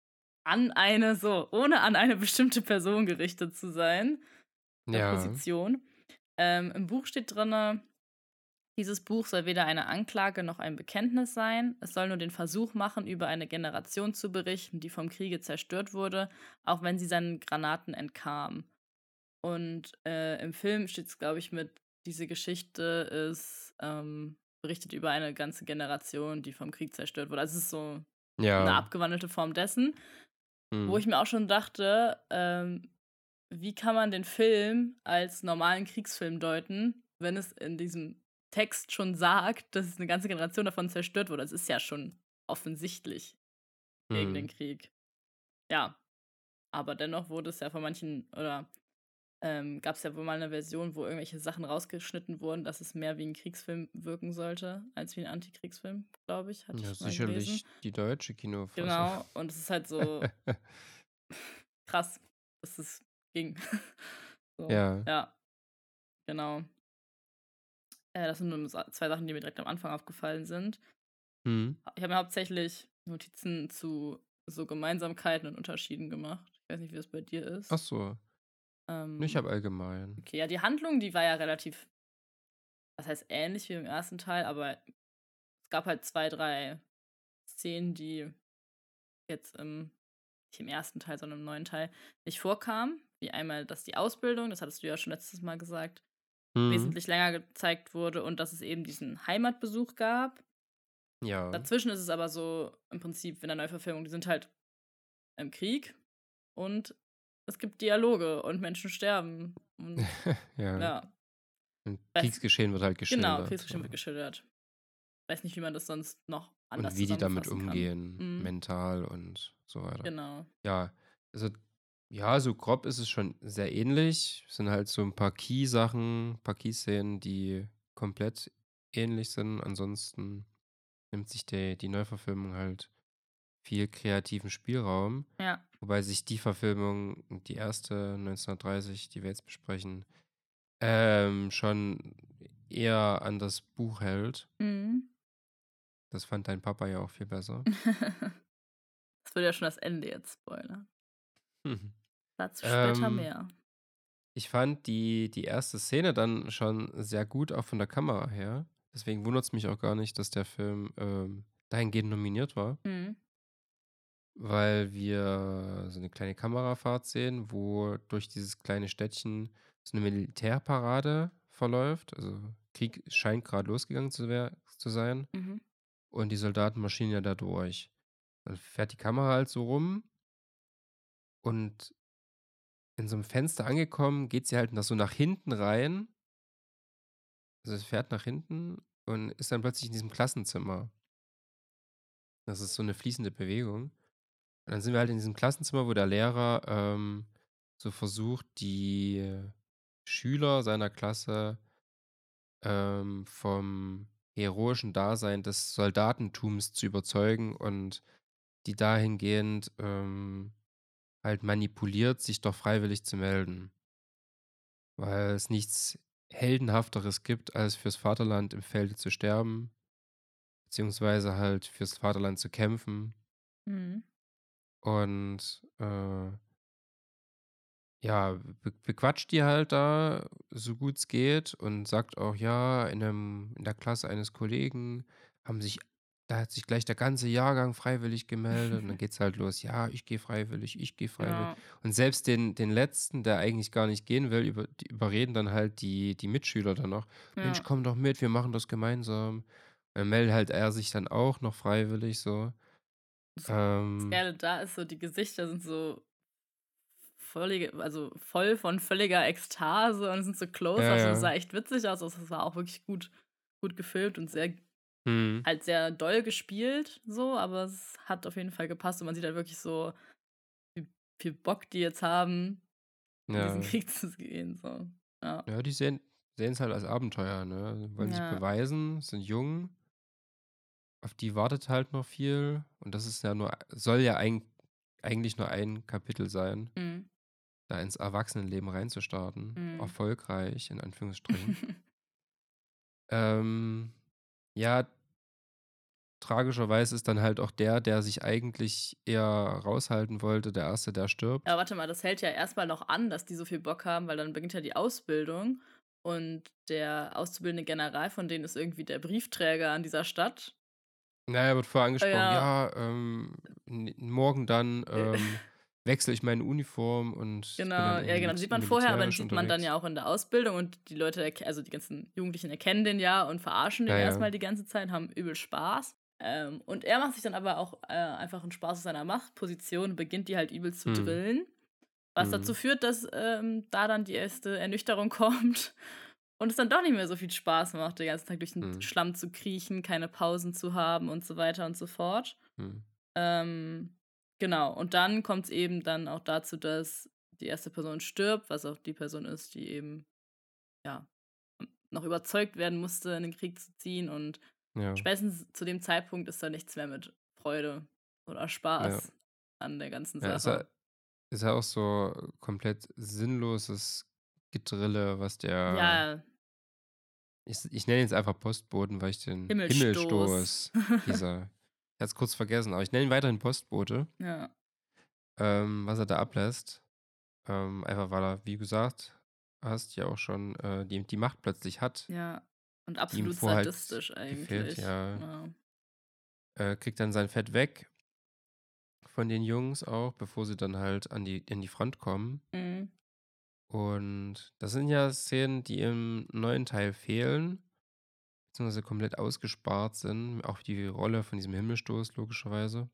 ohne an eine bestimmte Person gerichtet zu sein, Ja. Position. Im Buch steht drin, dieses Buch soll weder eine Anklage noch ein Bekenntnis sein. Es soll nur den Versuch machen, über eine Generation zu berichten, die vom Kriege zerstört wurde, auch wenn sie seinen Granaten entkam. Und im Film steht es, glaube ich, diese Geschichte ist berichtet über eine ganze Generation, die vom Krieg zerstört wurde. Also es ist so eine Ja. abgewandelte Form dessen, wo ich Mhm. mir auch schon dachte, wie kann man den Film als normalen Kriegsfilm deuten, wenn es in diesem Text schon sagt, dass eine ganze Generation davon zerstört wurde. Es ist ja schon offensichtlich gegen den Mhm. Krieg. Ja, aber dennoch wurde es ja von manchen, oder gab es ja wohl mal eine Version, wo irgendwelche Sachen rausgeschnitten wurden, dass es mehr wie ein Kriegsfilm wirken sollte, als wie ein Antikriegsfilm, glaube ich, hatte Ja, ich mal gelesen. sicherlich die deutsche Kinofassung. Genau, und es ist halt so krass, dass es ging. So, Ja. ja, genau. Das sind nur zwei Sachen, die mir direkt am Anfang aufgefallen sind. Mhm. Ich habe mir hauptsächlich Notizen zu so Gemeinsamkeiten und Unterschieden gemacht. Ich weiß nicht, wie das bei dir Ach ist. so. Ich Ähm, habe allgemein. okay, ja, die Handlung, die war ja relativ, das heißt ähnlich wie im ersten Teil, aber es gab halt 2, 3 Szenen, die jetzt nicht im ersten Teil, sondern im neuen Teil nicht vorkamen. Wie einmal, dass die Ausbildung, das hattest du ja schon letztes Mal gesagt, Mhm. wesentlich länger gezeigt wurde und dass es eben diesen Heimatbesuch gab. Ja. Dazwischen ist es aber so im Prinzip in der Neuverfilmung, die sind halt im Krieg und es gibt Dialoge und Menschen sterben. Und Ja. ja, Und weiß, Kriegsgeschehen wird halt genau, geschildert. Kriegsgeschehen So. wird geschildert. Weiß nicht, wie man das sonst noch Und anders wie die damit zusammenfassen kann. umgehen, mental und so weiter. Genau. Ja, also, ja, so grob ist es schon sehr ähnlich. Es sind halt so ein paar Key-Sachen, paar Key-Szenen, die komplett ähnlich sind. Ansonsten nimmt sich die Neuverfilmung halt viel kreativen Spielraum, Ja. wobei sich die Verfilmung, die erste 1930, die wir jetzt besprechen, schon eher an das Buch hält. Mhm. Das fand dein Papa ja auch viel besser. Das würde ja schon das Ende jetzt spoilern. Mhm. Dazu später Ähm, mehr. Ich fand die erste Szene dann schon sehr gut, auch von der Kamera her. Deswegen wundert es mich auch gar nicht, dass der Film dahingehend nominiert war, Mhm. weil wir so eine kleine Kamerafahrt sehen, wo durch dieses kleine Städtchen so eine Militärparade verläuft. Also Krieg scheint gerade losgegangen zu sein Mhm. und die Soldaten marschieren ja da durch. Dann fährt die Kamera halt so rum und in so einem Fenster angekommen, geht sie halt so nach hinten rein. Also, es fährt nach hinten und ist dann plötzlich in diesem Klassenzimmer. Das ist so eine fließende Bewegung. Und dann sind wir halt in diesem Klassenzimmer, wo der Lehrer, so versucht, die Schüler seiner Klasse, vom heroischen Dasein des Soldatentums zu überzeugen und die dahingehend, halt manipuliert, sich doch freiwillig zu melden. Weil es nichts Heldenhafteres gibt, als fürs Vaterland im Felde zu sterben, beziehungsweise halt fürs Vaterland zu kämpfen. Mhm. Und, ja, bequatscht die halt da, so gut es geht und sagt auch: „Ja, in der Klasse eines Kollegen da hat sich gleich der ganze Jahrgang freiwillig gemeldet.“ Und dann geht's halt los: „Ja, ich gehe freiwillig, ich gehe freiwillig.“ Ja. Und selbst den Letzten, der eigentlich gar nicht gehen will, die überreden dann halt die Mitschüler dann noch: „Mensch, Ja. komm doch mit, wir machen das gemeinsam.“ Dann meldet halt er sich dann auch noch freiwillig so. Das Ähm, Geile da ist so, die Gesichter sind so voll von völliger Ekstase und es sind so ja, Close-ups und es ja. sah echt witzig aus. Also, es war auch wirklich gut gefilmt und Mhm. sehr doll gespielt so, aber es hat auf jeden Fall gepasst und man sieht halt wirklich so, wie viel Bock die jetzt haben, in diesen Ja. Krieg zu gehen, so. Ja. Ja, die sehen's halt als Abenteuer, ne? Wollen sich Ja. beweisen, sind jung, auf die wartet halt noch viel und das ist ja soll ja eigentlich nur ein Kapitel sein, Mhm. da ins Erwachsenenleben reinzustarten, Mhm. erfolgreich in Anführungsstrichen. Ähm, ja, tragischerweise ist dann halt auch der sich eigentlich eher raushalten wollte, der Erste, der Ja, stirbt. warte mal, das hält ja erstmal noch an, dass die so viel Bock haben, weil dann beginnt ja die Ausbildung und der auszubildende General von denen ist irgendwie der Briefträger an dieser Stadt. Naja, wird vorher angesprochen, Ja, ja, morgen dann äh, wechsle ich meine Uniform und bin dann genau, ja, genau, das sieht man vorher, aber den militärisch sieht man dann unterwegs. ja auch in der Ausbildung und die Leute, also die ganzen Jugendlichen erkennen den ja und verarschen den Ja, ja. erstmal die ganze Zeit, haben übel Spaß. Und er macht sich dann aber auch einfach einen Spaß aus seiner Machtposition und beginnt die halt übel zu Hm, drillen. Was dazu hm, führt, dass da dann die erste Ernüchterung kommt und es dann doch nicht mehr so viel Spaß macht, den ganzen Tag durch den hm, Schlamm zu kriechen, keine Pausen zu haben und so weiter und so fort. hm. Ähm, genau, und dann kommt es eben dann auch dazu, dass die erste Person stirbt, was auch die Person ist, die eben, ja, noch überzeugt werden musste, in den Krieg zu ziehen. Und Ja, spätestens zu dem Zeitpunkt ist da nichts mehr mit Freude oder ja. Spaß an der ganzen Ja, Sache. ist ja auch so komplett sinnloses Gedrille, was der Ja, ich nenne ihn jetzt einfach Postboten, weil ich den Himmelstoß. Himmelstoß hieß er. Ich hatte es kurz vergessen, aber ich nenne ihn weiterhin Postbote, Ja, was er da ablässt. Einfach weil er, wie gesagt, hast ja auch schon die Macht plötzlich hat, ja. Und die ihm absolut vorher halt sadistisch gefehlt, eigentlich. ja. Ja. Kriegt dann sein Fett weg von den Jungs auch, bevor sie dann halt in die Front kommen. Mhm. Und das sind ja Szenen, die im neuen Teil fehlen, beziehungsweise komplett ausgespart sind. Auch die Rolle von diesem Himmelstoß, logischerweise.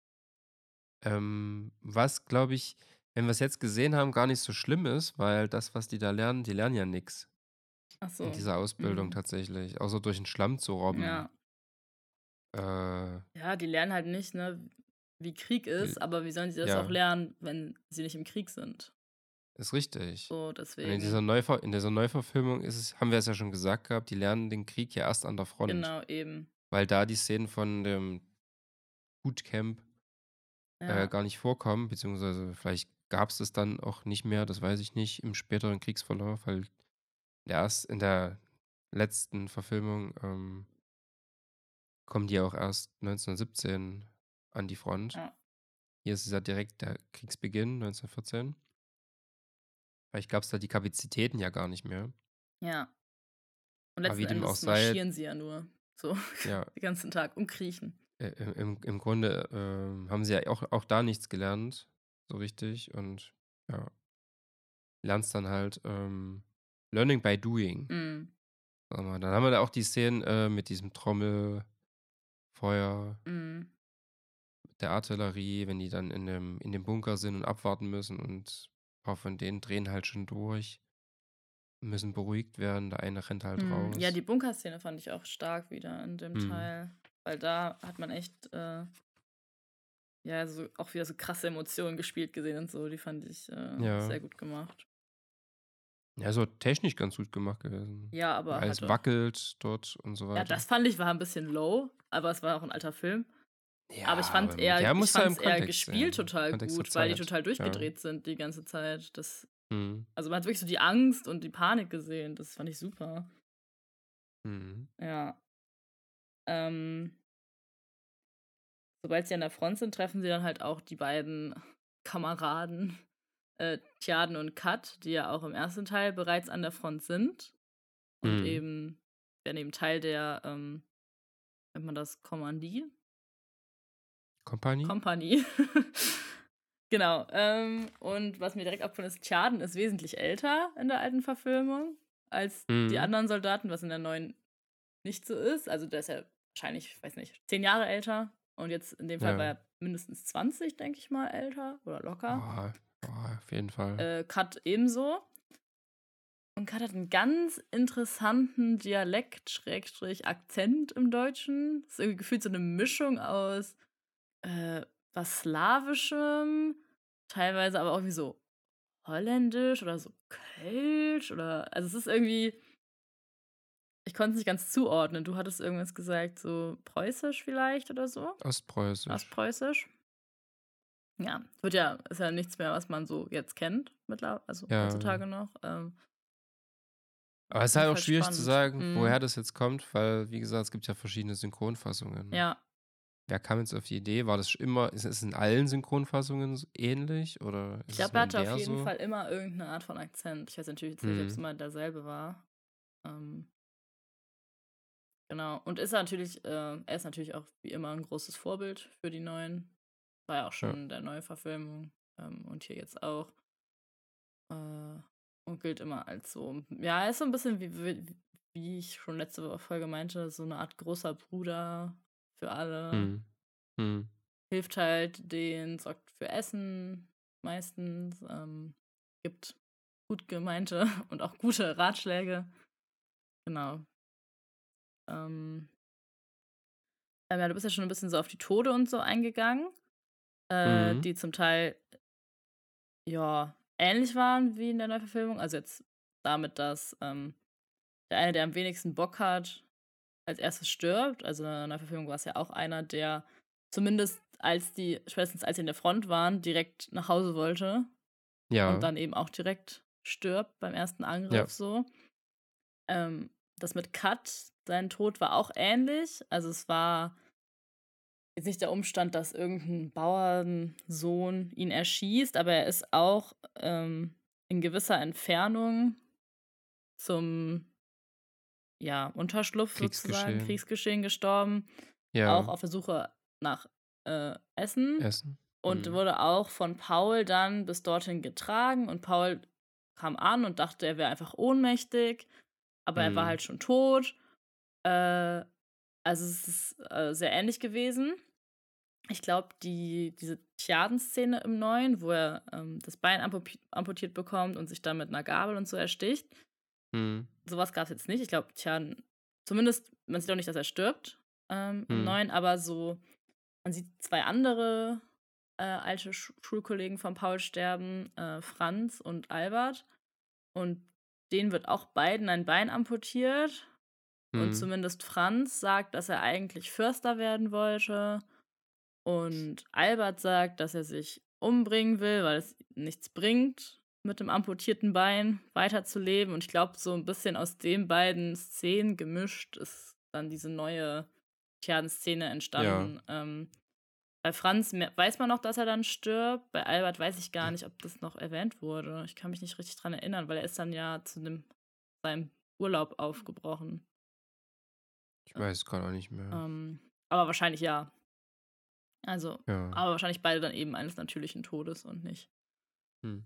Was, glaube ich, wenn wir es jetzt gesehen haben, gar nicht so schlimm ist, weil das, was die lernen ja nichts Ach in so. dieser Ausbildung Mhm. tatsächlich, außer durch den Schlamm zu robben. Ja. Äh, Ja, die lernen halt nicht, ne, wie Krieg ist, die, aber wie sollen sie das auch ja, lernen, wenn sie nicht im Krieg sind? ist richtig. So, Und deswegen. In dieser Neuverfilmung ist es, haben wir es ja schon gesagt gehabt, die lernen den Krieg ja erst an der Front. Genau, eben. Weil da die Szenen von dem Bootcamp Ja. gar nicht vorkommen, beziehungsweise vielleicht gab es das dann auch nicht mehr, das weiß ich nicht, im späteren Kriegsverlauf, weil erst in der letzten Verfilmung kommen die ja auch erst 1917 an die Front. Ja. Hier ist es ja direkt der Kriegsbeginn 1914. Vielleicht gab es da die Kapazitäten ja gar nicht mehr. Ja. Und Aber letzten wie dem auch Endes sei, marschieren sie ja nur. So, ja, den ganzen Tag und kriechen. im Grunde haben sie ja auch da nichts gelernt, so richtig. Und ja, lernst dann halt Learning by Doing. Mhm. Sag mal. Dann haben wir da auch die Szenen mit diesem Trommelfeuer, Mhm. der Artillerie, wenn die dann in dem Bunker sind und abwarten müssen und ein paar von denen drehen halt schon durch, müssen beruhigt werden. Der eine rennt halt Mhm. Ja, die raus. Bunkerszene fand ich auch stark wieder in dem Hm. Teil. Weil da hat man echt, ja, so auch wieder so krasse Emotionen gespielt gesehen und so. Die fand ich Ja. sehr gut gemacht. Ja, so technisch ganz gut gemacht gewesen. Ja, Wie aber halt alles auch. wackelt dort und so Ja, weiter. das fand ich war ein bisschen low, aber es war auch ein alter Film. Ja, Aber aber der ich muss ja fand's im eher Kontext gespielt sehen. total Kontext der gut, weil die Zeit. total Ja. durchgedreht sind die ganze Zeit. Hm. Also man hat wirklich so die Angst und die Panik gesehen. Das fand ich super. Hm. Ja. Ähm, Sobald sie an der Front sind, treffen sie dann halt auch die beiden Kameraden, Tjaden und Kat, die ja auch im ersten Teil bereits an der Front sind. Und Hm. eben werden eben Teil der, nennt man das Kommandie? Kompanie? Kompanie. Genau. Und was mir direkt aufgefallen ist, Tjaden ist wesentlich älter in der alten Verfilmung als die Hm. anderen Soldaten, was in der neuen nicht so ist. Also der ist ja wahrscheinlich, ich weiß nicht, 10 Jahre älter. Und jetzt in dem Fall war Ja. er mindestens 20, denke ich mal, älter oder locker. Auf jeden Fall. Kat ebenso. Und Kat hat einen ganz interessanten Dialekt, Schrägstrich, Akzent im Deutschen. Das ist irgendwie gefühlt so eine Mischung aus was Slawischem, teilweise aber auch wie so Holländisch oder so Kölsch oder also es ist irgendwie, ich konnte es nicht ganz zuordnen. Du hattest irgendwas gesagt, so Preußisch vielleicht oder so? Ostpreußisch. Ostpreußisch? Ja, wird ja, ist ja nichts mehr, was man so jetzt kennt, also Ja. heutzutage noch. Aber es ist auf halt jeden auch Fall schwierig zu spannend. sagen, Mhm. woher das jetzt kommt, weil, wie gesagt, es gibt ja verschiedene Synchronfassungen. Ja, Wer kam jetzt auf die Idee? War das immer, ist es in allen Synchronfassungen ähnlich oder ich ist es glaube, er nur in hatte auf der jeden so? Fall immer irgendeine Art von Akzent. Ich weiß natürlich jetzt nicht, ob es Hm. immer derselbe war. Ähm, genau. Und ist er ist natürlich auch wie immer ein großes Vorbild für die neuen. War ja auch Ja. schon in der Neuverfilmung und hier jetzt auch. Äh, und gilt immer als so. Ja, er ist so ein bisschen wie ich schon letzte Folge meinte, so eine Art großer Bruder für alle. Hm. Hm. Hilft halt denen, sorgt für Essen meistens, gibt gut gemeinte und auch gute Ratschläge. Genau. Ähm, ja, du bist ja schon ein bisschen so auf die Tode und so eingegangen, Hm. die zum Teil, ja, ähnlich waren wie in der Neuverfilmung. Also jetzt damit, dass der eine, der am wenigsten Bock hat, als erstes stirbt. Also in der Neuverfilmung war es ja auch einer, der zumindest spätestens als sie in der Front waren, direkt nach Hause wollte und Ja. dann eben auch direkt stirbt beim ersten Ja. Angriff so. Das mit Kat, sein Tod war auch ähnlich. Also es war jetzt nicht der Umstand, dass irgendein Bauernsohn ihn erschießt, aber er ist auch in gewisser Entfernung zum Unterschlupf sozusagen, Kriegsgeschehen. Kriegsgeschehen gestorben. Auch Ja. auf der Suche nach Essen. Essen. Und Hm. wurde auch von Paul dann bis dorthin getragen. Und Paul kam an und dachte, er wäre einfach ohnmächtig. Aber er war Hm. halt schon tot. Äh, also es ist sehr ähnlich gewesen. Ich glaube, diese Tjaden-Szene im Neuen, wo er das Bein amputiert bekommt und sich dann mit einer Gabel und so ersticht, Hm. sowas gab es jetzt nicht. Ich glaube, Tjaden, zumindest, man sieht auch nicht, dass er stirbt im Hm. Neuen, aber so, man sieht zwei andere alte Schulkollegen von Paul sterben, Franz und Albert. Und denen wird auch beiden ein Bein amputiert. Und Hm. zumindest Franz sagt, dass er eigentlich Förster werden wollte. Und Albert sagt, dass er sich umbringen will, weil es nichts bringt, mit dem amputierten Bein weiterzuleben. Und ich glaube, so ein bisschen aus den beiden Szenen gemischt ist dann diese neue Tjaden-Szene Ja. entstanden. Bei Franz weiß man noch, dass er dann stirbt. Bei Albert weiß ich gar nicht, ob das noch erwähnt wurde. Ich kann mich nicht richtig dran erinnern, weil er ist dann ja seinem Urlaub aufgebrochen. Ich weiß es gerade auch nicht mehr. Aber wahrscheinlich ja. Also, Ja. aber wahrscheinlich beide dann eben eines natürlichen Todes und nicht Hm.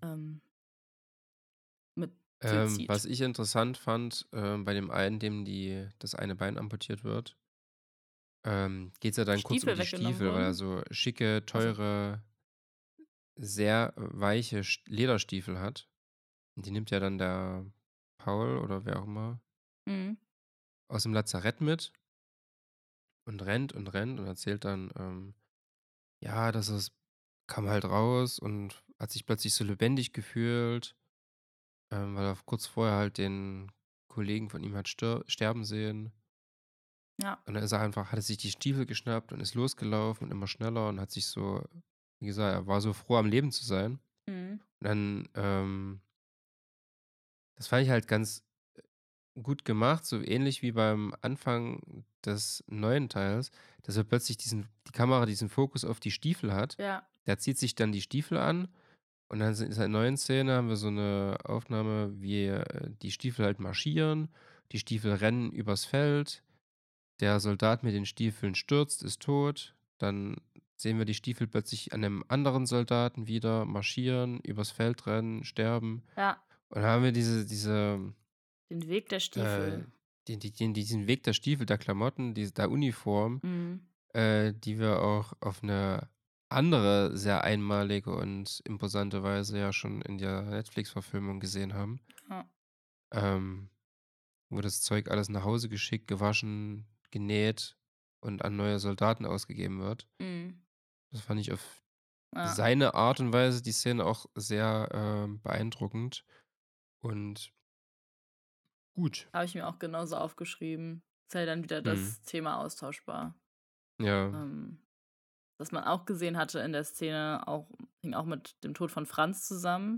mit Suizid. Was ich interessant fand, bei dem einen, dem das eine Bein amputiert wird, geht es ja dann kurz um Stiefel die weggenommen Stiefel, weil er wurden. so schicke, Also, teure, sehr weiche Lederstiefel hat. Und die nimmt ja dann der Paul oder wer auch immer mhm. aus dem Lazarett mit und rennt und erzählt dann, ja, kam halt raus und hat sich plötzlich so lebendig gefühlt, weil er kurz vorher halt den Kollegen von ihm hat sterben sehen. Ja. Und dann hat er sich die Stiefel geschnappt und ist losgelaufen und immer schneller und hat sich so, wie gesagt, er war so froh am Leben zu sein. Mhm. Und dann, das fand ich halt ganz gut gemacht, so ähnlich wie beim Anfang des neuen Teils, dass er plötzlich die Kamera diesen Fokus auf die Stiefel hat. Ja. Der zieht sich dann die Stiefel an und dann in der neuen Szene haben wir so eine Aufnahme, wie die Stiefel halt marschieren, die Stiefel rennen übers Feld, der Soldat mit den Stiefeln stürzt, ist tot, dann sehen wir die Stiefel plötzlich an einem anderen Soldaten wieder marschieren, übers Feld rennen, sterben Ja. und dann haben wir diese Den Weg der äh, Stiefel. diesen Weg der Stiefel, der Klamotten, der Uniform, Mhm. die wir auch auf eine andere, sehr einmalige und imposante Weise ja schon in der Netflix-Verfilmung gesehen haben. Ja. Ähm, wo das Zeug alles nach Hause geschickt, gewaschen, genäht und an neue Soldaten ausgegeben wird. Mhm. Das fand ich auf Ja. seine Art und Weise die Szene auch sehr beeindruckend und gut. Habe ich mir auch genauso aufgeschrieben. Ist ja dann wieder Hm. das Thema austauschbar. Ja. Was man auch gesehen hatte in der Szene, hing auch mit dem Tod von Franz zusammen.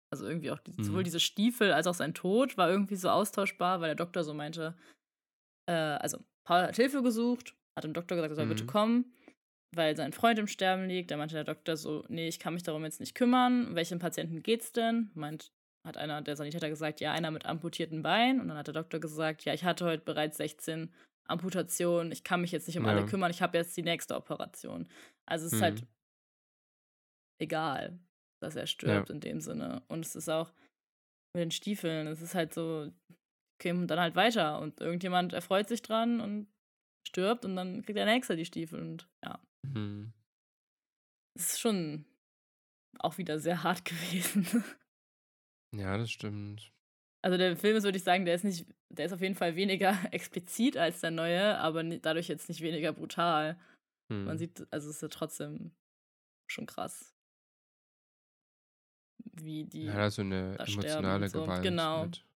Also irgendwie auch sowohl Mhm. diese Stiefel als auch sein Tod war irgendwie so austauschbar, weil der Doktor so meinte, also Paul hat Hilfe gesucht, hat dem Doktor gesagt, er soll bitte Mhm. kommen, weil sein Freund im Sterben liegt. Da meinte der Doktor so, nee, ich kann mich darum jetzt nicht kümmern. Um welchen Patienten geht's denn? Hat einer der Sanitäter gesagt, ja, einer mit amputierten Beinen. Und dann hat der Doktor gesagt, ja, ich hatte heute bereits 16 Amputationen. Ich kann mich jetzt nicht um alle Ja. kümmern. Ich habe jetzt die nächste Operation. Also es ist halt Mhm. egal, dass er Ja. stirbt in dem Sinne. Und es ist auch mit den Stiefeln. Es ist halt so, okay, dann halt weiter. Und irgendjemand erfreut sich dran und stirbt und dann kriegt der Nächste die Stiefel. Und ja, Mhm. es ist schon auch wieder sehr hart gewesen. Ja, das stimmt. Also der Film ist, würde ich sagen, der ist auf jeden Fall weniger explizit als der neue, aber dadurch jetzt nicht weniger brutal. Man Mhm. sieht, also es ist ja trotzdem schon krass, wie Ja, die da ist so eine da sterben und emotionale so. Gewalt Genau. mit.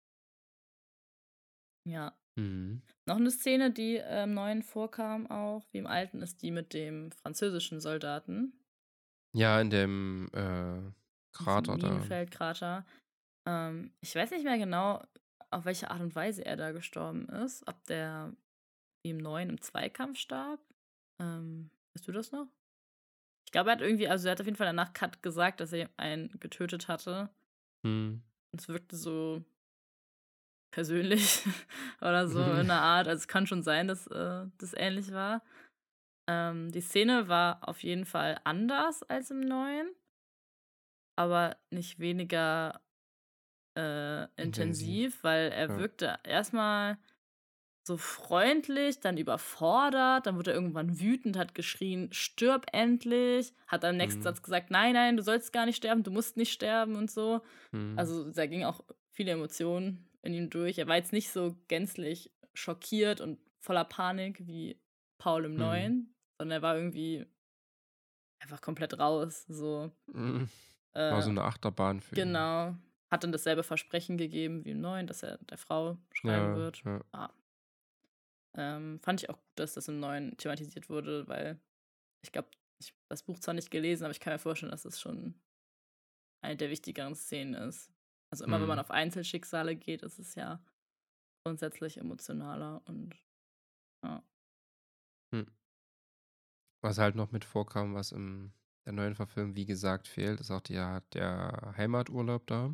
Ja. Mhm. Noch eine Szene, die im neuen vorkam auch, wie im alten, ist die mit dem französischen Soldaten, Ja, in dem in diesem Krater da. Minenfeldkrater. Ich weiß nicht mehr genau, auf welche Art und Weise er da gestorben ist. Ob der wie im neuen im Zweikampf starb. Weißt du das noch? Ich glaube, er hat auf jeden Fall danach Cut gesagt, dass er einen getötet hatte. Mhm. Und es wirkte so persönlich oder so in der Art. Also es kann schon sein, dass das ähnlich war. Die Szene war auf jeden Fall anders als im neuen, aber nicht weniger Intensiv. intensiv, weil er Ja. wirkte erstmal so freundlich, dann überfordert, dann wurde er irgendwann wütend, hat geschrien, stirb endlich, hat dann im nächsten Mhm. Satz gesagt, nein, nein, du sollst gar nicht sterben, du musst nicht sterben und so. Mhm. Also da ging auch viele Emotionen in ihm durch. Er war jetzt nicht so gänzlich schockiert und voller Panik wie Paul im Mhm. Neuen, sondern er war irgendwie einfach komplett raus. So, Mhm. War so äh, eine Achterbahn für ihn. genau. Hat dann dasselbe Versprechen gegeben wie im Neuen, dass er der Frau schreiben Ja, wird. ja. Ah, fand ich auch gut, dass das im Neuen thematisiert wurde, weil ich glaube, ich habe das Buch zwar nicht gelesen, aber ich kann mir vorstellen, dass es schon eine der wichtigeren Szenen ist. Also immer wenn man Mhm. auf Einzelschicksale geht, ist es ja grundsätzlich emotionaler und ja. Hm. Was halt noch mit vorkam, was in der neuen Verfilmung, wie gesagt, fehlt, ist auch der Heimaturlaub da.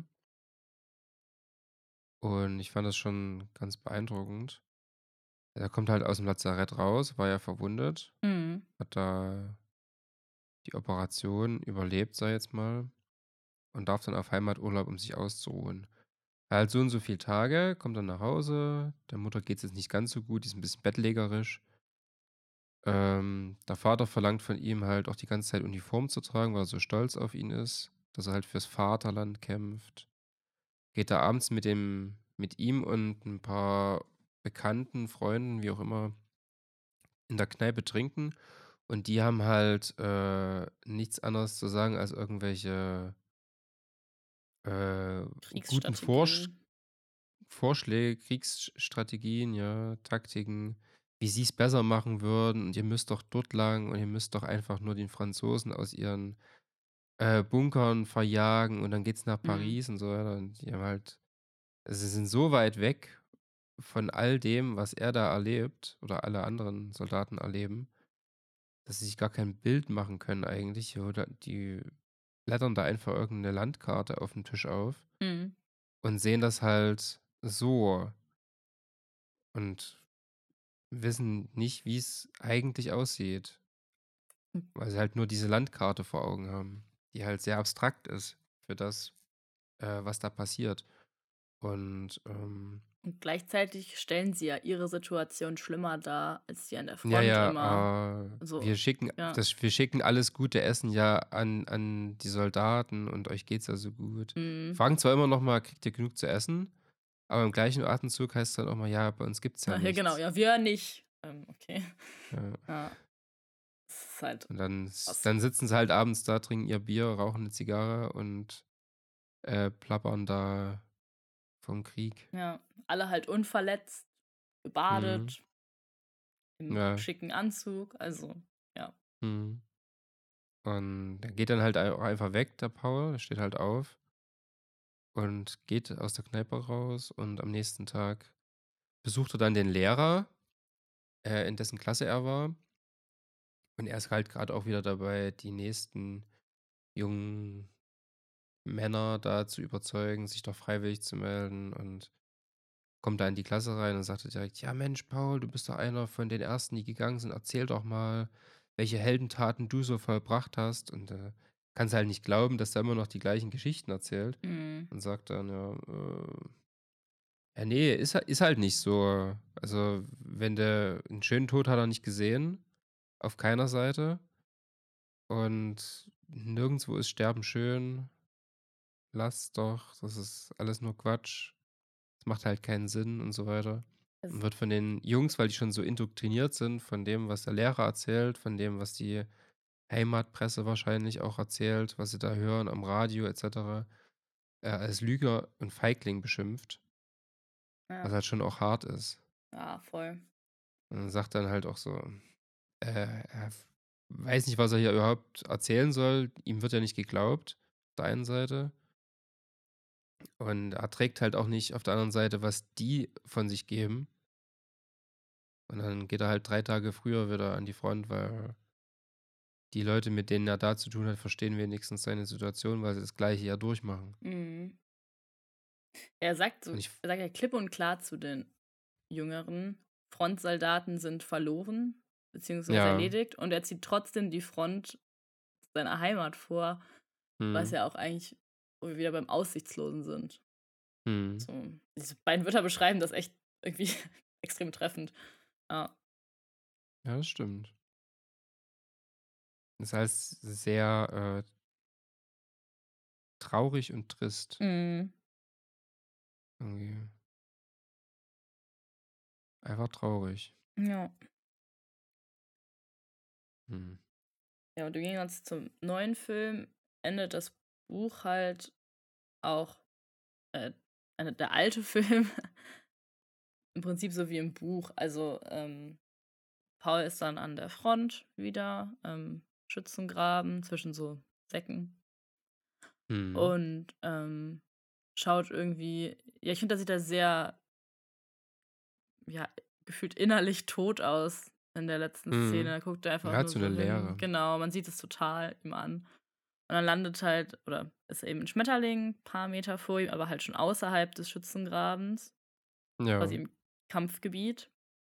Und ich fand das schon ganz beeindruckend. Er kommt halt aus dem Lazarett raus, war ja verwundet, Mhm. hat da die Operation überlebt, sag ich jetzt mal, und darf dann auf Heimaturlaub, um sich auszuruhen. Halt so und so viele Tage, kommt dann nach Hause. Der Mutter geht es jetzt nicht ganz so gut, die ist ein bisschen bettlägerisch. Der Vater verlangt von ihm halt auch die ganze Zeit Uniform zu tragen, weil er so stolz auf ihn ist, dass er halt fürs Vaterland kämpft. Geht da abends mit ihm und ein paar Bekannten, Freunden, wie auch immer, in der Kneipe trinken. Und die haben halt nichts anderes zu sagen als irgendwelche äh, guten Kriegsstrategien. Vorschläge, Kriegsstrategien, ja, Taktiken, wie sie es besser machen würden. Und ihr müsst doch dort lang und ihr müsst doch einfach nur den Franzosen aus ihren Bunkern verjagen und dann geht's nach Mhm. Paris und so weiter. Und die haben halt, also sie sind so weit weg von all dem, was er da erlebt oder alle anderen Soldaten erleben, dass sie sich gar kein Bild machen können eigentlich. Oder die blättern da einfach irgendeine Landkarte auf dem Tisch auf Mhm. und sehen das halt so und wissen nicht, wie es eigentlich aussieht, weil sie halt nur diese Landkarte vor Augen haben, die halt sehr abstrakt ist für das, was da passiert. Und Und gleichzeitig stellen sie ja ihre Situation schlimmer dar als die an der ja, Front immer. ja, So, ja. wir schicken alles gute Essen ja an die Soldaten und euch geht's ja so gut. Mhm. Fragen zwar immer noch mal: „Kriegt ihr genug zu essen?“ Aber im gleichen Atemzug heißt es dann auch mal: „Ja, bei uns gibt's ja Ja, genau, nichts.“ ja, wir nicht. Okay. Ja. Ja, das ist halt Und krass. dann sitzen sie halt abends da, trinken ihr Bier, rauchen eine Zigarre und, plappern da vom Krieg. Ja, alle halt unverletzt, Mhm. gebadet, im Ja. schicken Anzug, also ja. Mhm. Und der geht dann halt auch einfach weg, der Paul, der steht halt auf und geht aus der Kneipe raus und am nächsten Tag besucht er dann den Lehrer, in dessen Klasse er war. Und er ist halt gerade auch wieder dabei, die nächsten jungen Männer da zu überzeugen, sich doch freiwillig zu melden und kommt da in die Klasse rein und sagte direkt: „Ja Mensch, Paul, du bist doch einer von den Ersten, die gegangen sind. Erzähl doch mal, welche Heldentaten du so vollbracht hast.“ Und, kann's halt nicht glauben, dass er immer noch die gleichen Geschichten erzählt Mhm. und sagt dann, ja, ne, ist halt nicht so. Also, wenn der 'n schönen Tod hat er nicht gesehen, auf keiner Seite und nirgendwo ist Sterben schön. Lass doch, das ist alles nur Quatsch. Das macht halt keinen Sinn und so weiter. Und Also, wird von den Jungs, weil die schon so indoktriniert sind von dem, was der Lehrer erzählt, von dem, was die Heimatpresse wahrscheinlich auch erzählt, was sie da hören am Radio et cetera, als Lügner und Feigling beschimpft, ja, was halt schon auch hart ist. ja, voll. Und sagt dann halt auch so, er weiß nicht, was er hier überhaupt erzählen soll. Ihm wird ja nicht geglaubt, auf der einen Seite. Und er trägt halt auch nicht auf der anderen Seite, was die von sich geben. Und dann geht er halt 3 Tage früher wieder an die Front, weil die Leute, mit denen er da zu tun hat, verstehen wenigstens seine Situation, weil sie das Gleiche ja durchmachen. Mhm. Er sagt Und so ich er sagt ja klipp und klar zu den Jüngeren: „Frontsoldaten sind verloren beziehungsweise ja, erledigt", und er zieht trotzdem die Front seiner Heimat vor, was mhm, ja auch eigentlich, wo wir wieder beim Aussichtslosen sind. mhm. So, diese beiden Wörter beschreiben das echt irgendwie extrem treffend. Ja. Ja, das stimmt. Das heißt, sehr, traurig und trist Mhm. irgendwie. Einfach traurig. Ja. Mhm. Ja, und wir gehen jetzt zum neuen Film. Endet das Buch halt auch, äh, der alte Film im Prinzip so wie im Buch. Also, Paul ist dann an der Front wieder, Schützengraben zwischen so Säcken Mhm. und, schaut irgendwie, ja, ich finde, das sieht da sehr, ja, gefühlt innerlich tot aus in der letzten Szene. Mhm. Da guckt er Er einfach hat nur so 'ne so hin. Leere. Genau, man sieht es total ihm an. Und dann landet halt oder ist eben 'n Schmetterling paar Meter vor ihm, aber halt schon außerhalb des Schützengrabens, quasi Ja. im Kampfgebiet.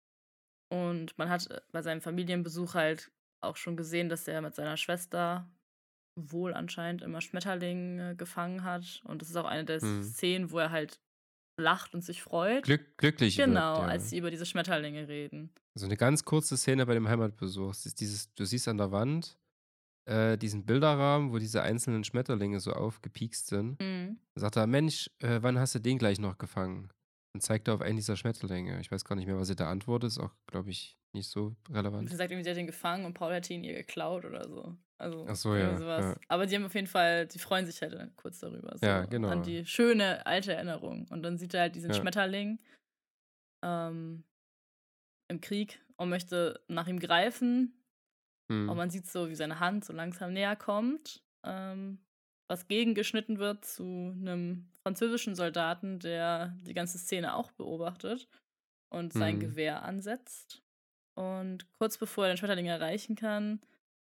Und man hat, bei seinem Familienbesuch halt auch schon gesehen, dass er mit seiner Schwester wohl anscheinend immer Schmetterlinge gefangen hat. Und das ist auch eine der Mhm. Szenen, wo er halt lacht und sich freut. Glücklich wirkt, Genau, als ja. sie über diese Schmetterlinge reden. So 'ne ganz kurze Szene bei dem Heimatbesuch. Es ist dieses du siehst an der Wand, diesen Bilderrahmen, wo diese einzelnen Schmetterlinge so aufgepiekst sind. Mhm. Dann sagt er: „Mensch, wann hast du den gleich noch gefangen?“ Und zeigt auf einen dieser Schmetterlinge. Ich weiß gar nicht mehr, was sie da antwortet, ist auch, glaube ich, nicht so Sie relevant. sagt irgendwie, sie hat ihn gefangen und Paul hätte ihn ihr geklaut oder so. Ach Also, so, irgendwie ja, so ja. was. Aber die haben auf jeden Fall die freuen sich halt, kurz darüber, Ja, so an genau. die schöne alte Erinnerung. Und dann sieht er halt diesen Ja. Schmetterling, ähm, im Krieg und möchte nach ihm greifen. Und Mhm. man sieht so, wie seine Hand so langsam näher kommt, was gegengeschnitten wird zu einem französischen Soldaten, der die ganze Szene auch beobachtet und sein Mhm. Gewehr ansetzt. Und kurz bevor er den Schmetterling erreichen kann,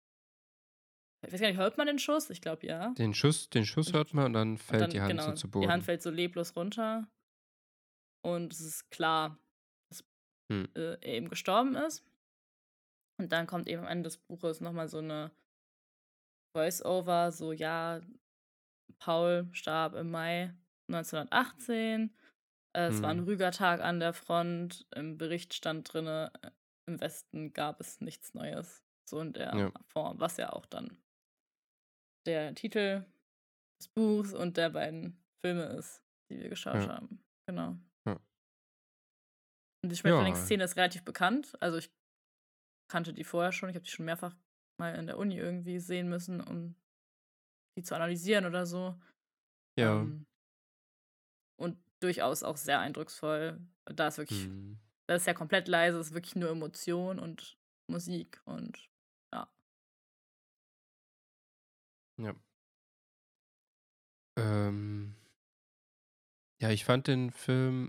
ich weiß gar nicht, hört man den Schuss? Ich glaube, ja. Den Schuss Und hört man und dann und fällt die dann Hand so genau, zu die Hand Boden. fällt so leblos runter und es ist klar, dass, Mhm. er eben gestorben ist. Und dann kommt eben am Ende des Buches noch mal so eine Voice-Over, so: „Ja, Paul starb im Mai 1918. Es war ein Mhm. ruhiger Tag an der Front. Im Bericht stand drinne, im Westen gab es nichts Neues." So in der Ja, Form, was ja auch dann der Titel des Buchs und der beiden Filme ist, die wir geschaut ja, haben. Genau. ja. Und die Ja, Schmetterlingsszene ist relativ bekannt. Also, ich kannte die vorher schon. Ich habe die schon mehrfach mal in der Uni irgendwie sehen müssen, um die zu analysieren oder so. ja. Ähm, und durchaus auch sehr eindrucksvoll. Mhm. Da ist ja komplett leise, ist wirklich nur Emotion und Musik und ja. Ja. Ähm Ja, ich fand den Film,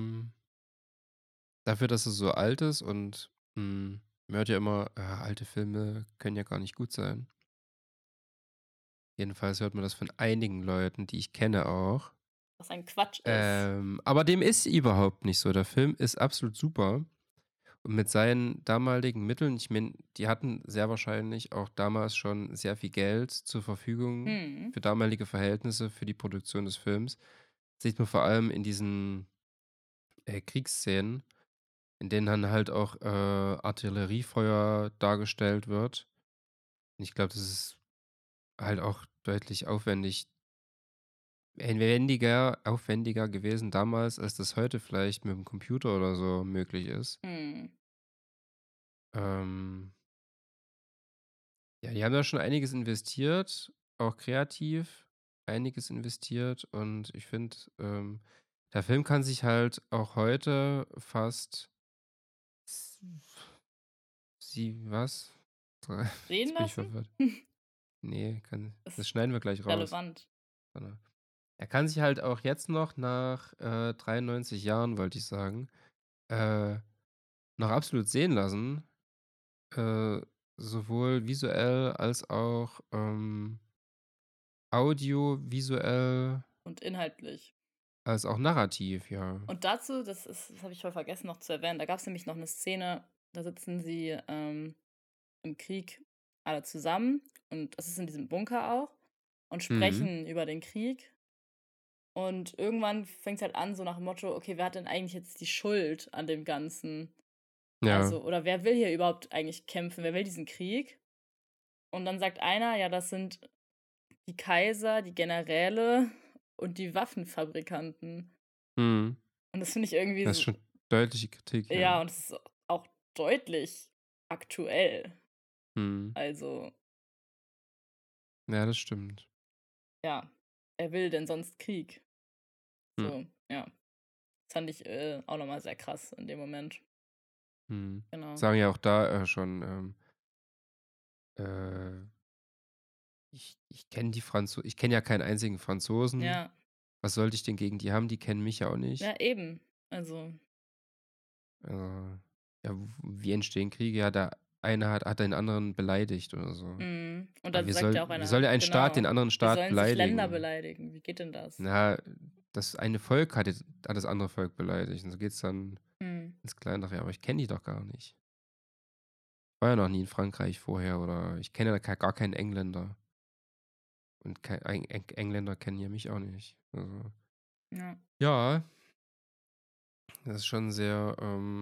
dafür, dass er so alt ist und man hört ja immer, alte Filme können ja gar nicht gut sein. Jedenfalls hört man das von einigen Leuten, die ich kenne auch. Was ein Quatsch ist. Aber dem ist überhaupt nicht so. Der Film ist absolut super. Und mit seinen damaligen Mitteln, ich meine, die hatten sehr wahrscheinlich auch damals schon sehr viel Geld zur Verfügung Mhm. für damalige Verhältnisse, für die Produktion des Films. Sieht man vor allem in diesen Kriegsszenen, in denen dann halt auch Artilleriefeuer dargestellt wird. Und ich glaube, das ist halt auch deutlich aufwendiger gewesen damals, als das heute vielleicht mit dem Computer oder so möglich ist. Mhm. Ähm, ja, die haben da schon einiges investiert, auch kreativ einiges investiert und ich finde, der Film kann sich halt auch heute fast s sie was? Sehen Jetzt bin ich lassen? verwirrt. Ne, das Ist schneiden wir gleich raus. relevant. Warte. Er kann sich halt auch jetzt noch nach, 93 Jahren, wollte ich sagen, äh, noch absolut sehen lassen, äh, sowohl visuell als auch, audiovisuell Und inhaltlich. als auch narrativ, ja. Und dazu, das habe ich voll vergessen noch zu erwähnen, da gab es nämlich noch eine Szene, da sitzen sie, im Krieg alle zusammen und das ist in diesem Bunker auch und Mhm. sprechen über den Krieg. Und irgendwann fängt es halt an, so nach dem Motto: „Okay, wer hat denn eigentlich jetzt die Schuld an dem Ganzen?“ Ja. Also oder wer will hier überhaupt eigentlich kämpfen? Wer will diesen Krieg? Und dann sagt einer: „Ja, das sind die Kaiser, die Generäle und die Waffenfabrikanten.“ Mhm. Und das finde ich irgendwie Das ist so, schon deutliche Kritik, ja. ja, und es ist auch deutlich aktuell. Mhm. Also, Ja, das stimmt. ja, wer will denn sonst Krieg? Hm. So, ja. Das fand ich, auch noch mal sehr krass in dem Moment. Mhm. Genau. Sagen ja auch da, schon, äh ich kenne ja keinen einzigen Franzosen. Ja. Was sollte ich denn gegen die haben? Die kennen mich ja auch nicht. Ja, eben. Also, Ja, wie entstehen Kriege? Ja, der eine hat den anderen beleidigt oder so. und Aber dann sagt ja auch wie einer, soll denn ein Staat den genau: anderen „Wie Staat sollen sich Länder beleidigen? beleidigen? Wie geht denn das?“ Na, das eine Volk hat das andere Volk beleidigt und so geht's dann Mhm. ins Kleinere. Aber ich kenne die doch gar nicht. War ja noch nie in Frankreich vorher oder ich kenne ja gar keinen Engländer. Und Engländer kennen ja mich auch nicht. Also, Ja. ja, das ist schon sehr,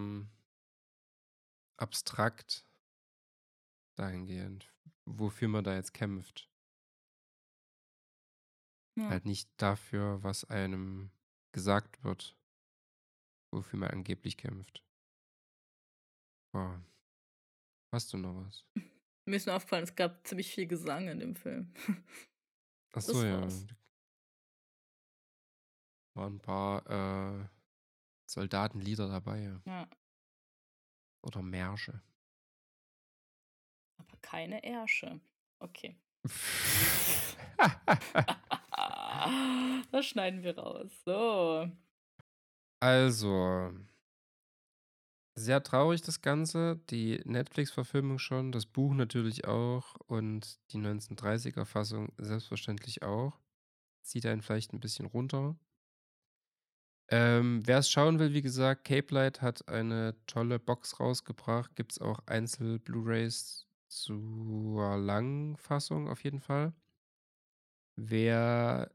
abstrakt dahingehend, wofür man da jetzt kämpft. Ja. Halt nicht dafür, was einem gesagt wird, wofür man angeblich kämpft. Boah, hast du noch was? Mir ist nur aufgefallen, es gab ziemlich viel Gesang in dem Film. Ach so, Das ja, war's. waren ein paar, Soldatenlieder dabei Ja, oder Märsche. aber keine Ärsche. Okay. Das schneiden wir raus. So. Also, sehr traurig das Ganze, die Netflix-Verfilmung schon, das Buch natürlich auch und die 1930er-Fassung selbstverständlich auch. Zieht einen vielleicht ein bisschen runter. Wer es schauen will, wie gesagt, Cape Light hat eine tolle Box rausgebracht. Gibt es auch Einzel-Blu-rays zur Langfassung auf jeden Fall. Wer,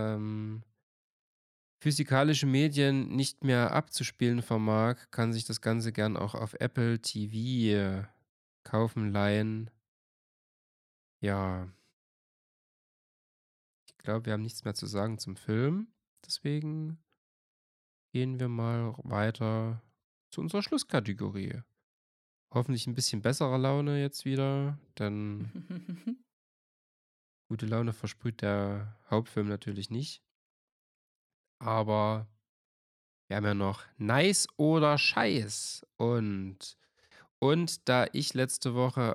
physikalische Medien nicht mehr abzuspielen vermag, kann sich das Ganze gern auch auf Apple TV kaufen, leihen. Ja, ich glaube, wir haben nichts mehr zu sagen zum Film. Deswegen gehen wir mal weiter zu unserer Schlusskategorie. Hoffentlich ein bisschen besserer Laune jetzt wieder, denn gute Laune versprüht der Hauptfilm natürlich nicht. Aber wir haben ja noch Nice oder Scheiß. Und da ich letzte Woche,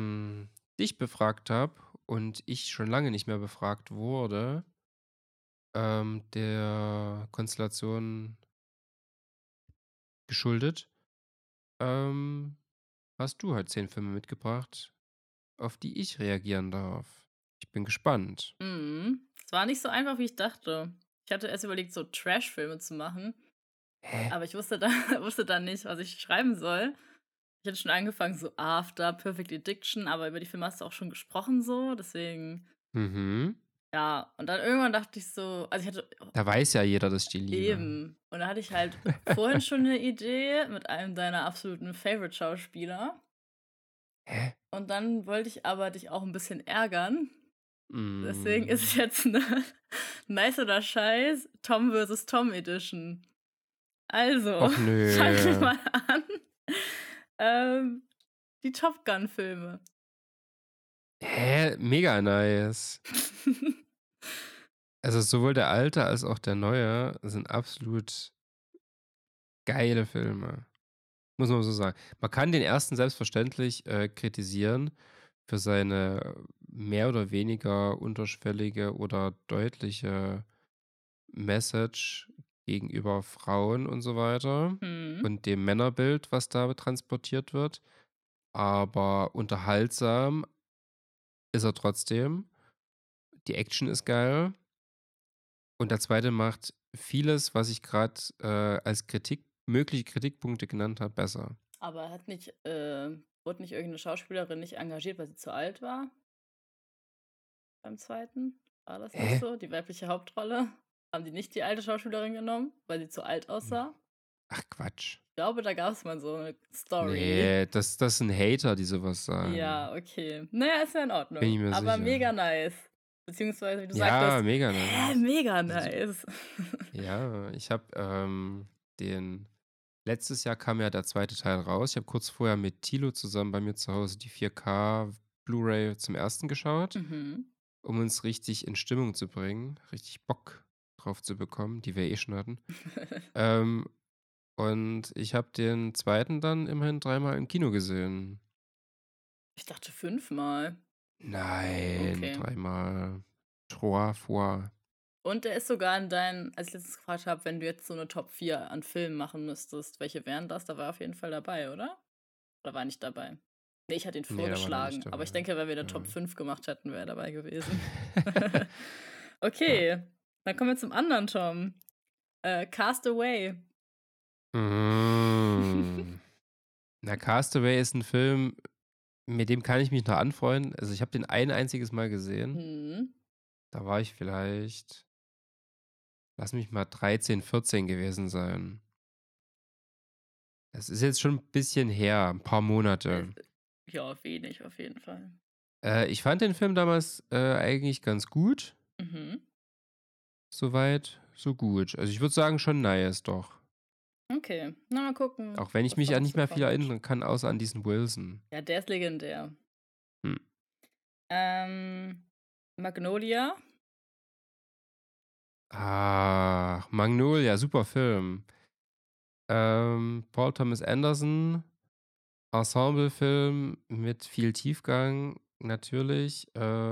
dich befragt habe und ich schon lange nicht mehr befragt wurde, der Konstellation geschuldet, ähm, hast du halt 10 Filme mitgebracht, auf die ich reagieren darf. Ich bin gespannt. Mhm. Es war nicht so einfach, wie ich dachte. Ich hatte erst überlegt, so Trash-Filme zu machen, Hä? aber ich wusste da wusste dann nicht, was ich schreiben soll. Ich hatte schon angefangen, so After, Perfect Addiction, aber über die Filme hast du auch schon gesprochen so, deswegen Mhm. ja. Und dann irgendwann dachte ich so also, ich hatte Da weiß ja jeder, dass ich die liebe. eben. Und da hatte ich halt vorhin schon eine Idee mit einem deiner absoluten Favorite-Schauspieler. Hä? Und dann wollte ich aber dich auch ein bisschen ärgern. Deswegen ist es Hm. jetzt 'ne Nice oder Scheiß Tom versus Tom Edition. Also, Och fangen wir nö. mal an. Ähm, die Top Gun-Filme. Hä? Mega nice. Also sowohl der alte als auch der neue sind absolut geile Filme. Muss man so sagen. Man kann den ersten selbstverständlich kritisieren für seine mehr oder weniger unterschwellige oder deutliche Message gegenüber Frauen und so weiter Mhm. und dem Männerbild, was da transportiert wird. Aber unterhaltsam ist er trotzdem. Die Action ist geil. Und der zweite macht vieles, was ich gerade als mögliche Kritikpunkte genannt habe, besser. Aber hat nicht wurde nicht irgendeine Schauspielerin nicht engagiert, weil sie zu alt war beim zweiten? War das nicht Hä? so? Die weibliche Hauptrolle? Haben die nicht die alte Schauspielerin genommen, weil sie zu alt aussah? Ach Quatsch. Ich glaube, da gab es mal so eine Story. Nee, das sind Hater, die sowas sagen. Ja, okay. Na ja, ist ja in Bin Ordnung, ich mir aber sicher. mega nice. Beziehungsweise, wie du Ja, sagtest: mega „Hä, nice. mega Also, nice." ja, ich habe den letztes Jahr kam ja der zweite Teil raus. Ich habe kurz vorher mit Tilo zusammen bei mir zu Hause die 4K Blu-ray zum ersten geschaut, Mhm. um uns richtig in Stimmung zu bringen, richtig Bock drauf zu bekommen, die wir eh schon hatten. Ähm, und ich habe den zweiten dann immerhin dreimal im Kino gesehen. Ich dachte 5-mal. Nein, Okay. dreimal. Trois fois. Und der ist sogar in deinen als ich letztens gefragt habe, wenn du jetzt so 'ne Top 4 an Filmen machen müsstest, welche wären das? Da war er auf jeden Fall dabei, oder? Oder war er nicht dabei? Ne, ich hatte ihn Ne, da war der nicht vorgeschlagen, aber ich dabei. denke, wenn wir 'ne Top Ja. 5 gemacht hätten, wäre er dabei gewesen. Ja. Okay, dann kommen wir zum anderen Tom. Cast Away. Hm. Na, Castaway ist 'n Film, mit dem kann ich mich noch anfreunden. Also, ich habe den ein einziges Mal gesehen. Mhm. Da war ich vielleicht, lass mich mal 13, 14 gewesen sein. Das ist jetzt schon 'n bisschen her, 'n paar Äh, Monate. ja, wenig auf jeden Fall. Ich fand den Film damals, eigentlich ganz gut. Mhm. So weit, so gut. Also, ich würde sagen, schon nice, doch. Okay, na, mal gucken, Auch wenn ich was da mich an noch nicht so mehr viel kommt. erinnern kann, außer an diesen Wilson. Ja, der ist legendär. Hm. Ähm, Magnolia. Ah, Magnolia, super Film. Paul Thomas Anderson, Ensemblefilm mit viel Tiefgang, natürlich.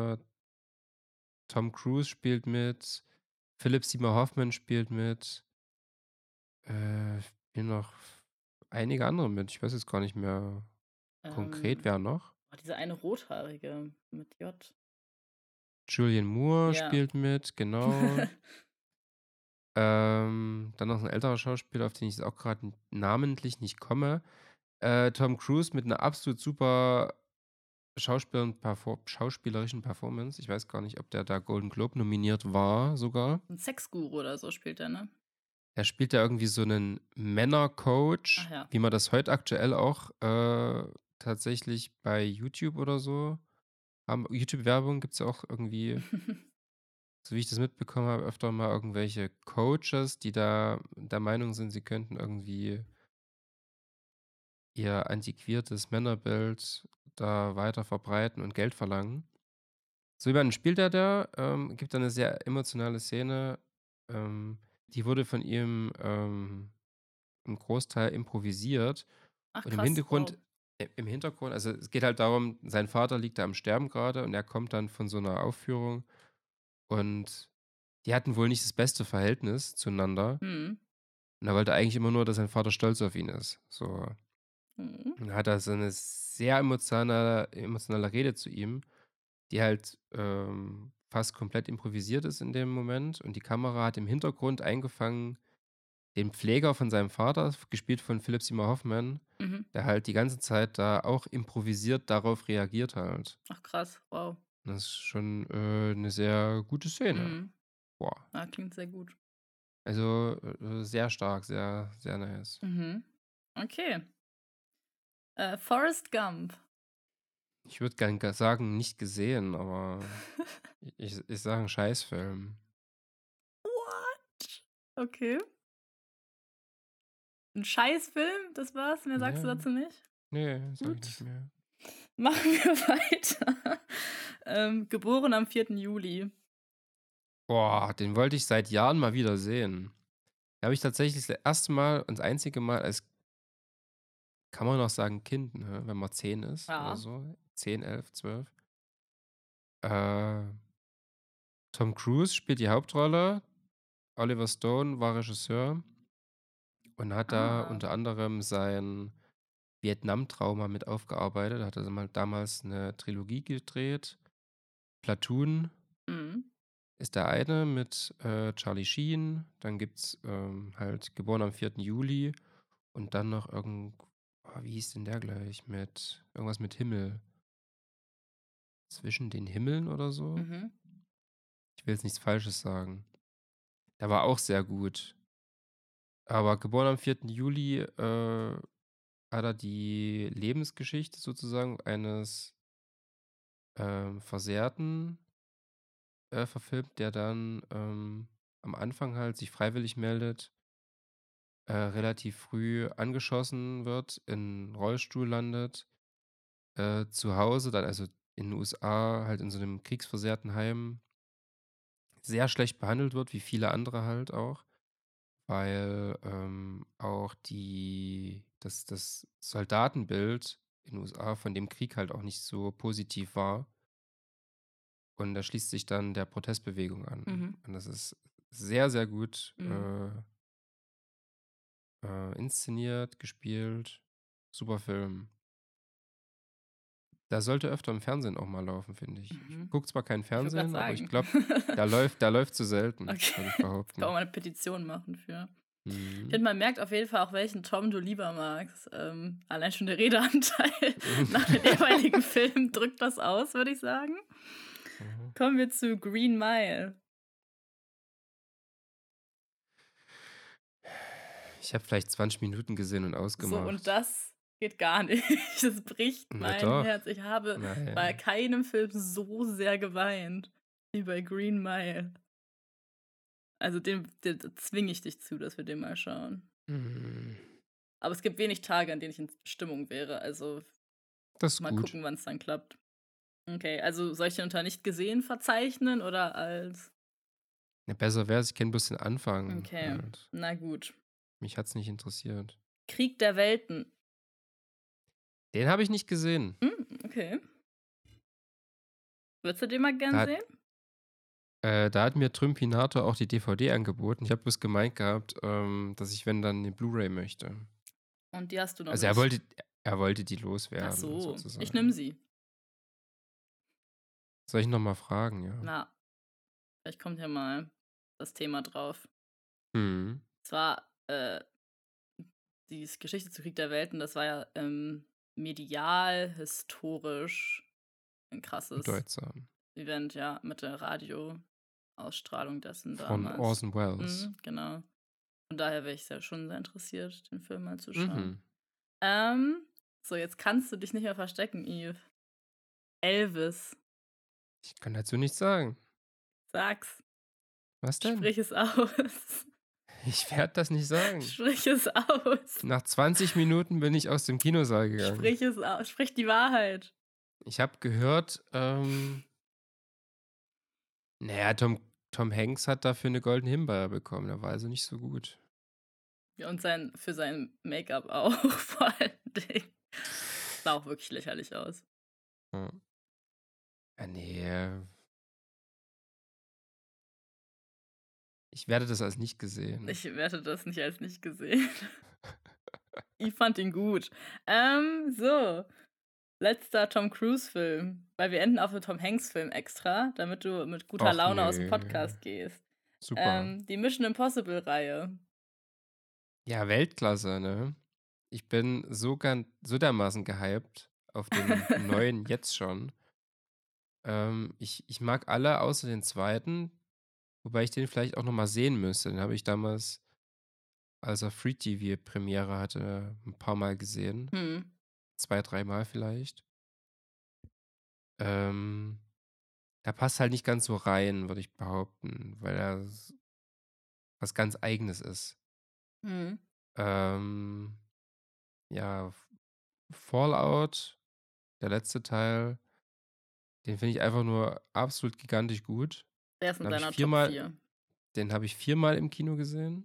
Tom Cruise spielt mit, Philipp Seymour Hoffman spielt mit, spielen noch einige andere mit. Ich weiß jetzt gar nicht mehr konkret, Ähm, wer noch. dieser eine Rothaarige mit J. Julianne Moore Ja. spielt mit, genau. Dann noch ein älterer Schauspieler, auf den ich jetzt auch gerade namentlich nicht komme. Tom Cruise mit einer absolut super schauspielerischen Performance. Ich weiß gar nicht, ob der da Golden Globe nominiert war sogar. 'N Sexguru oder so spielt er, ne? Er spielt da irgendwie so einen Ach Männercoach, ja. wie man das heute aktuell auch, tatsächlich bei YouTube oder so haben. YouTube-Werbung gibt's ja auch irgendwie, so wie ich das mitbekommen habe, öfter mal irgendwelche Coaches, die da der Meinung sind, sie könnten irgendwie ihr antiquiertes Männerbild da weiter verbreiten und Geld verlangen. So jemanden spielt er da, gibt da 'ne sehr emotionale Szene, die wurde von ihm, im Großteil improvisiert Ach und krass, wow. im Hintergrund, also, es geht halt darum, sein Vater liegt da am Sterben grade und er kommt dann von so 'ner Aufführung und die hatten wohl nicht das beste Verhältnis zueinander. Hm. Und er wollte eigentlich immer nur, dass sein Vater stolz auf ihn ist. So. Hm. Und dann hat er so eine sehr emotionale Rede zu ihm, die halt fast komplett improvisiert ist in dem Moment. Und die Kamera hat im Hintergrund eingefangen den Pfleger von seinem Vater, gespielt von Philip Seymour Hoffman, Mhm. der halt die ganze Zeit da auch improvisiert darauf reagiert halt. Ach krass, wow. Das ist schon eine sehr gute Szene. Mhm. Boah. Ja, klingt sehr gut. Also sehr stark, sehr, sehr nice. Mhm. Okay. Forrest Gump. Ich würde gern sagen, nicht gesehen, aber ich sage einen Scheißfilm. What? Okay. Ein Scheißfilm, das war's? Mehr sagst du Ja, dazu nicht? nee, sag ich nicht Gut. mehr. Machen wir weiter. Geboren am 4. Juli. Boah, den wollte ich seit Jahren mal wieder sehen. Da habe ich tatsächlich das erste Mal und das einzige Mal als, kann man noch sagen, Kind, ne? Wenn man 10 ist oder Ja. so. 10, 11, 12. Äh, Tom Cruise spielt die Hauptrolle. Oliver Stone war Regisseur und hat da Ah. unter anderem sein Vietnam-Trauma mit aufgearbeitet. Da hat er mal damals eine Trilogie gedreht. Platoon Mhm. ist der eine mit Charlie Sheen. Dann gibt es halt geboren am 4. Juli. Und dann noch wie hieß denn der gleich? Mit irgendwas mit Himmel. Zwischen den Himmeln oder so? Mhm. Ich will jetzt nichts Falsches sagen. Der war auch sehr gut. Aber geboren am 4. Juli hat er die Lebensgeschichte sozusagen eines Versehrten verfilmt, der dann am Anfang halt sich freiwillig meldet, relativ früh angeschossen wird, in 'n Rollstuhl landet, zu Hause dann, also in den USA, halt in so einem kriegsversehrten Heim sehr schlecht behandelt wird, wie viele andere halt auch, weil auch das Soldatenbild in den USA von dem Krieg halt auch nicht so positiv war. Und da schließt sich dann der Protestbewegung an. Mhm. Und das ist sehr, sehr gut Mhm. inszeniert, gespielt. Super Film. Da sollte öfter im Fernsehen auch mal laufen, finde ich. Ich Mhm. gucke zwar kein Ich wollte gerade Fernsehen, aber ich sagen. glaube, da läuft zu selten, Okay. würde ich Jetzt kann man behaupten. mal eine Petition machen für. Ich Mhm. finde, man merkt auf jeden Fall auch, welchen Tom du lieber magst. Allein schon der Redeanteil nach den jeweiligen Filmen drückt das aus, würde ich sagen. Mhm. Kommen wir zu Green Mile. Ich habe vielleicht 20 Minuten gesehen und So, und ausgemacht. das geht gar nicht. Das bricht Na mein doch. Herz. Ich habe bei Naja. keinem Film so sehr geweint wie bei Green Mile. Also den zwinge ich dich zu, dass wir den mal schauen. Mhm. Aber es gibt wenig Tage, an denen ich in Stimmung wäre. Also Das ist mal gut. gucken, wann es dann klappt. Okay, also soll ich den unter nicht gesehen verzeichnen oder als. Ja, besser wäre es, ich kenne bloß den Anfang Okay, halt. na gut. Mich hat es nicht interessiert. Krieg der Welten. Den habe ich nicht gesehen. Okay. Würdest du den mal gern Da sehen? da hat mir Trümpinator auch die DVD angeboten. Ich habe bloß gemeint gehabt, dass ich, wenn dann, eine Blu-ray möchte. Und die hast du noch Also nicht. er wollte die Ach loswerden, so, ich sozusagen. nimm sie. Soll ich noch mal fragen, ja? Na, vielleicht kommt ja mal das Thema drauf. Mhm. Zwar, die Geschichte zu Krieg der Welten, das war ja medial, historisch ein krasses Bedeutsam. Event, ja, mit der Radioausstrahlung dessen Von damals. Orson Welles. Genau. Von daher wäre ich ja schon sehr interessiert, den Film mal zu schauen. Mhm. So, jetzt kannst du dich nicht mehr verstecken, Eve. Elvis. Ich kann dazu nichts sagen. Sag's. Was denn? Sprich es aus. Ich werde das nicht sagen. Sprich es aus. Nach 20 Minuten bin ich aus dem Kinosaal gegangen. Sprich es aus. Sprich die Wahrheit. Ich habe gehört, naja, Tom Hanks hat dafür eine Goldene Himbeere bekommen. Der war also nicht so gut. Ja, und für sein Make-up auch, vor allen Dingen. Sah auch wirklich lächerlich aus. Ja. Ja, nee. Ich werde das als nicht gesehen. Ich werde das nicht als nicht gesehen. Ich fand ihn gut. So. Letzter Tom Cruise-Film. Weil wir enden auf einem Tom Hanks-Film extra, damit du mit guter Och Laune aus dem nee. Podcast gehst. Super. Die Mission Impossible-Reihe. Ja, Weltklasse, ne? Ich bin so dermaßen gehypt auf den neuen jetzt schon. Ich mag alle außer den zweiten, wobei ich den vielleicht auch nochmal sehen müsste. Den habe ich damals, als er Free TV Premiere hatte, ein paar Mal gesehen. Hm. 2, 3 Mal vielleicht. Da passt halt nicht ganz so rein, würde ich behaupten, weil er was ganz Eigenes ist. Hm. Ja, Fallout, der letzte Teil, den finde ich einfach nur absolut gigantisch gut. Der ist in Den habe ich deiner Top viermal, 4. den habe ich 4-mal im Kino gesehen.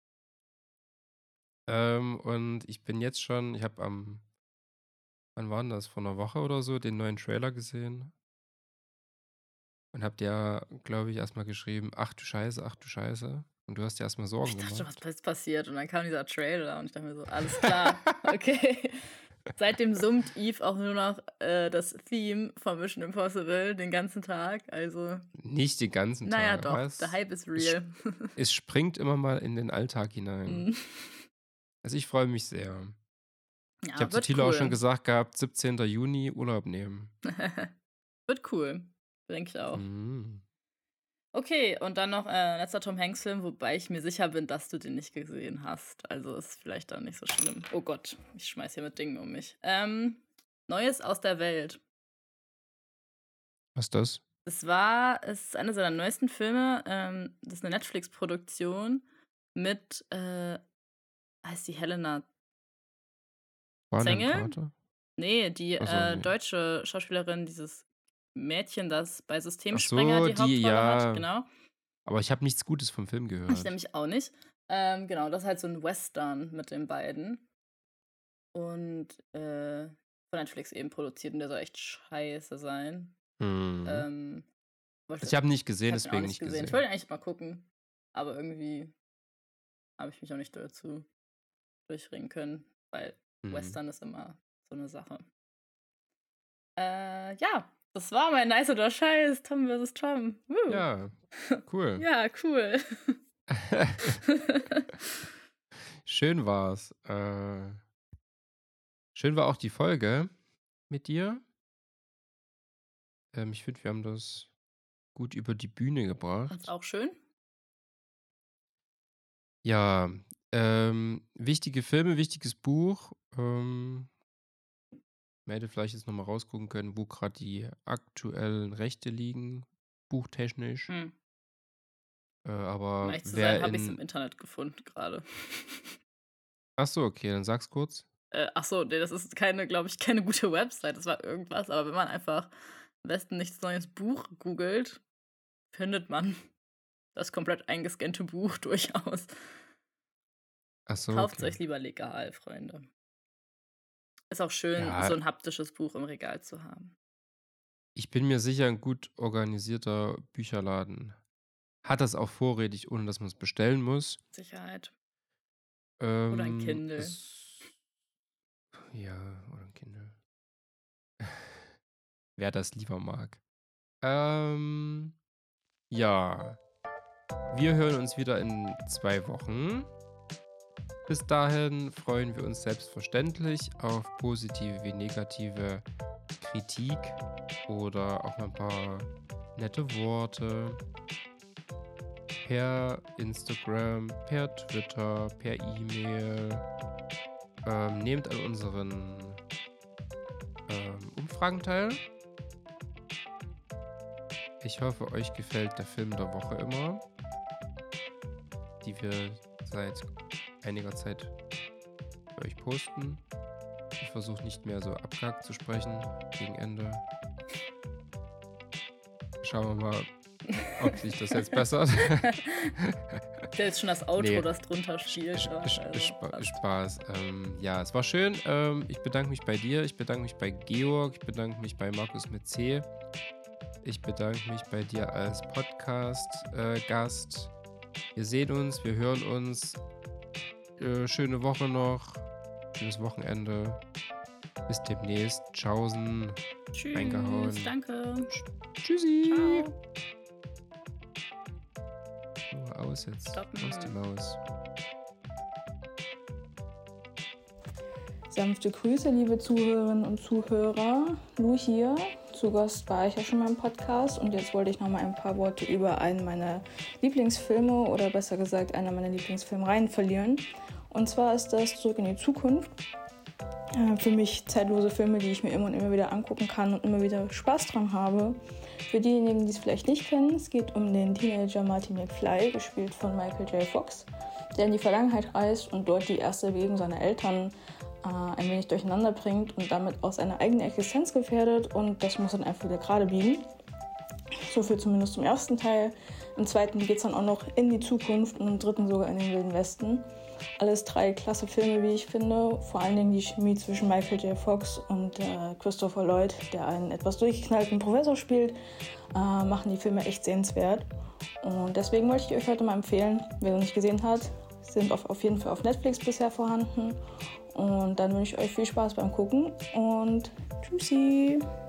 Und ich bin jetzt schon, ich habe wann war denn das? Vor einer Woche oder so, den neuen Trailer gesehen. Und hab dir, glaube ich, erstmal geschrieben, ach du Scheiße, ach du Scheiße. Und du hast dir erstmal Sorgen Ich dachte, was gemacht. ist passiert? Und dann kam dieser Trailer und ich dachte mir so, alles klar, okay. Seitdem summt Eve auch nur noch das Theme von Mission Impossible den ganzen Tag. Also, Nicht den ganzen naja, Tag. doch, aber der Hype ist real. Es springt immer mal in den Alltag hinein. Mhm. Also ich freue mich sehr. Ja, Ich habe zu wird Thilo auch schon cool. gesagt gehabt, 17. Juni Urlaub nehmen. Wird cool. Denke ich auch. Mhm. Okay, und dann noch letzter Tom Hanks-Film, wobei ich mir sicher bin, dass du den nicht gesehen hast. Also ist vielleicht dann nicht so schlimm. Oh Gott, ich schmeiß hier mit Dingen um mich. Neues aus der Welt. Was ist das? Es ist einer seiner neuesten Filme. Das ist eine Netflix-Produktion mit, heißt die Helena Bonham Zengel? Carter? Nee, die Ach so, nee. deutsche Schauspielerin, dieses Mädchen, das bei Ach Systemsprenger so, die die, Hauptrolle hat. ja. Genau. Aber ich habe nichts Gutes vom Film Ich gehört. nämlich auch nicht. Genau, das ist halt so ein Western mit den beiden. Und von Netflix eben produziert und der soll echt scheiße sein. Mhm. wollte- Ich habe nicht gesehen, ich hab ihn auch deswegen nicht gesehen. Ich wollte ihn eigentlich mal gucken, aber irgendwie habe ich mich auch nicht dazu durchringen können, weil Mhm. Western ist immer so eine Sache. Ja, das war mein Nice oder Scheiß, Tom vs. Tom. Woo. Ja, cool. Ja, cool. Schön war's. Schön war auch die Folge mit dir. Ich finde, wir haben das gut über die Bühne Fand's gebracht. auch schön. Ja, wichtige Filme, wichtiges Buch. Man hätte vielleicht jetzt nochmal rausgucken können, wo gerade die aktuellen Rechte liegen, buchtechnisch. Um Aber ehrlich zu wer sein, habe ich es im in. Internet gefunden gerade. Achso, okay, dann sag's kurz. Achso, nee, das ist glaube ich, keine gute Website. Das war irgendwas. Aber wenn man einfach am besten nichts neues Buch googelt, findet man das komplett eingescannte Buch durchaus. Achso, Kauft okay. euch lieber legal, Freunde. Ist auch schön, Ja. so ein haptisches Buch im Regal zu haben. Ich bin mir sicher, ein gut organisierter Bücherladen hat das auch vorrätig, ohne dass man es bestellen muss. Sicherheit. Oder ein Kindle. Ja, oder ein Kindle. Wer das lieber mag. Ja. Wir hören uns wieder in 2 Wochen. Bis dahin freuen wir uns selbstverständlich auf positive wie negative Kritik oder auch mal ein paar nette Worte per Instagram, per Twitter, per E-Mail. Nehmt an unseren Umfragen teil. Ich hoffe, euch gefällt der Film der Woche immer, die wir seit einiger Zeit bei euch posten. Ich versuche nicht mehr so abgehackt zu sprechen gegen Ende. Schauen wir mal, ob sich das jetzt bessert. Der ist schon das Outro, Nee. das drunter spielt. Spaß. Ja, es war schön. Ich bedanke mich bei dir. Ich bedanke mich bei Georg. Ich bedanke mich bei Markus mit C. Ich bedanke mich bei dir als Podcast-Gast. Wir sehen uns, wir hören uns. Schöne Woche noch. Schönes Wochenende. Bis demnächst. Tschaußen. Tschüss, Reingehauen. danke. Tschüssi. Ciao. Aus jetzt. Stoppen. Aus die Maus. Sanfte Grüße, liebe Zuhörerinnen und Zuhörer. Lu hier. Zu Gast war ich ja schon mal im Podcast und jetzt wollte ich noch mal ein paar Worte über einen meiner Lieblingsfilme oder besser gesagt einer meiner Lieblingsfilmreihen verlieren. Und zwar ist das Zurück in die Zukunft. Für mich zeitlose Filme, die ich mir immer und immer wieder angucken kann und immer wieder Spaß dran habe. Für diejenigen, die es vielleicht nicht kennen, es geht um den Teenager Marty McFly, gespielt von Michael J. Fox, der in die Vergangenheit reist und dort die erste Bewegung seiner Eltern ein wenig durcheinander bringt und damit auch seine eigene Existenz gefährdet und das muss dann einfach wieder gerade biegen. So viel zumindest zum ersten Teil. Im zweiten geht es dann auch noch in die Zukunft und im dritten sogar in den Wilden Westen. Alles 3 klasse Filme, wie ich finde. Vor allen Dingen die Chemie zwischen Michael J. Fox und Christopher Lloyd, der einen etwas durchgeknallten Professor spielt, machen die Filme echt sehenswert. Und deswegen wollte ich euch heute mal empfehlen, wer sie nicht gesehen hat, sind auf jeden Fall auf Netflix bisher vorhanden. Und dann wünsche ich euch viel Spaß beim Gucken und tschüssi!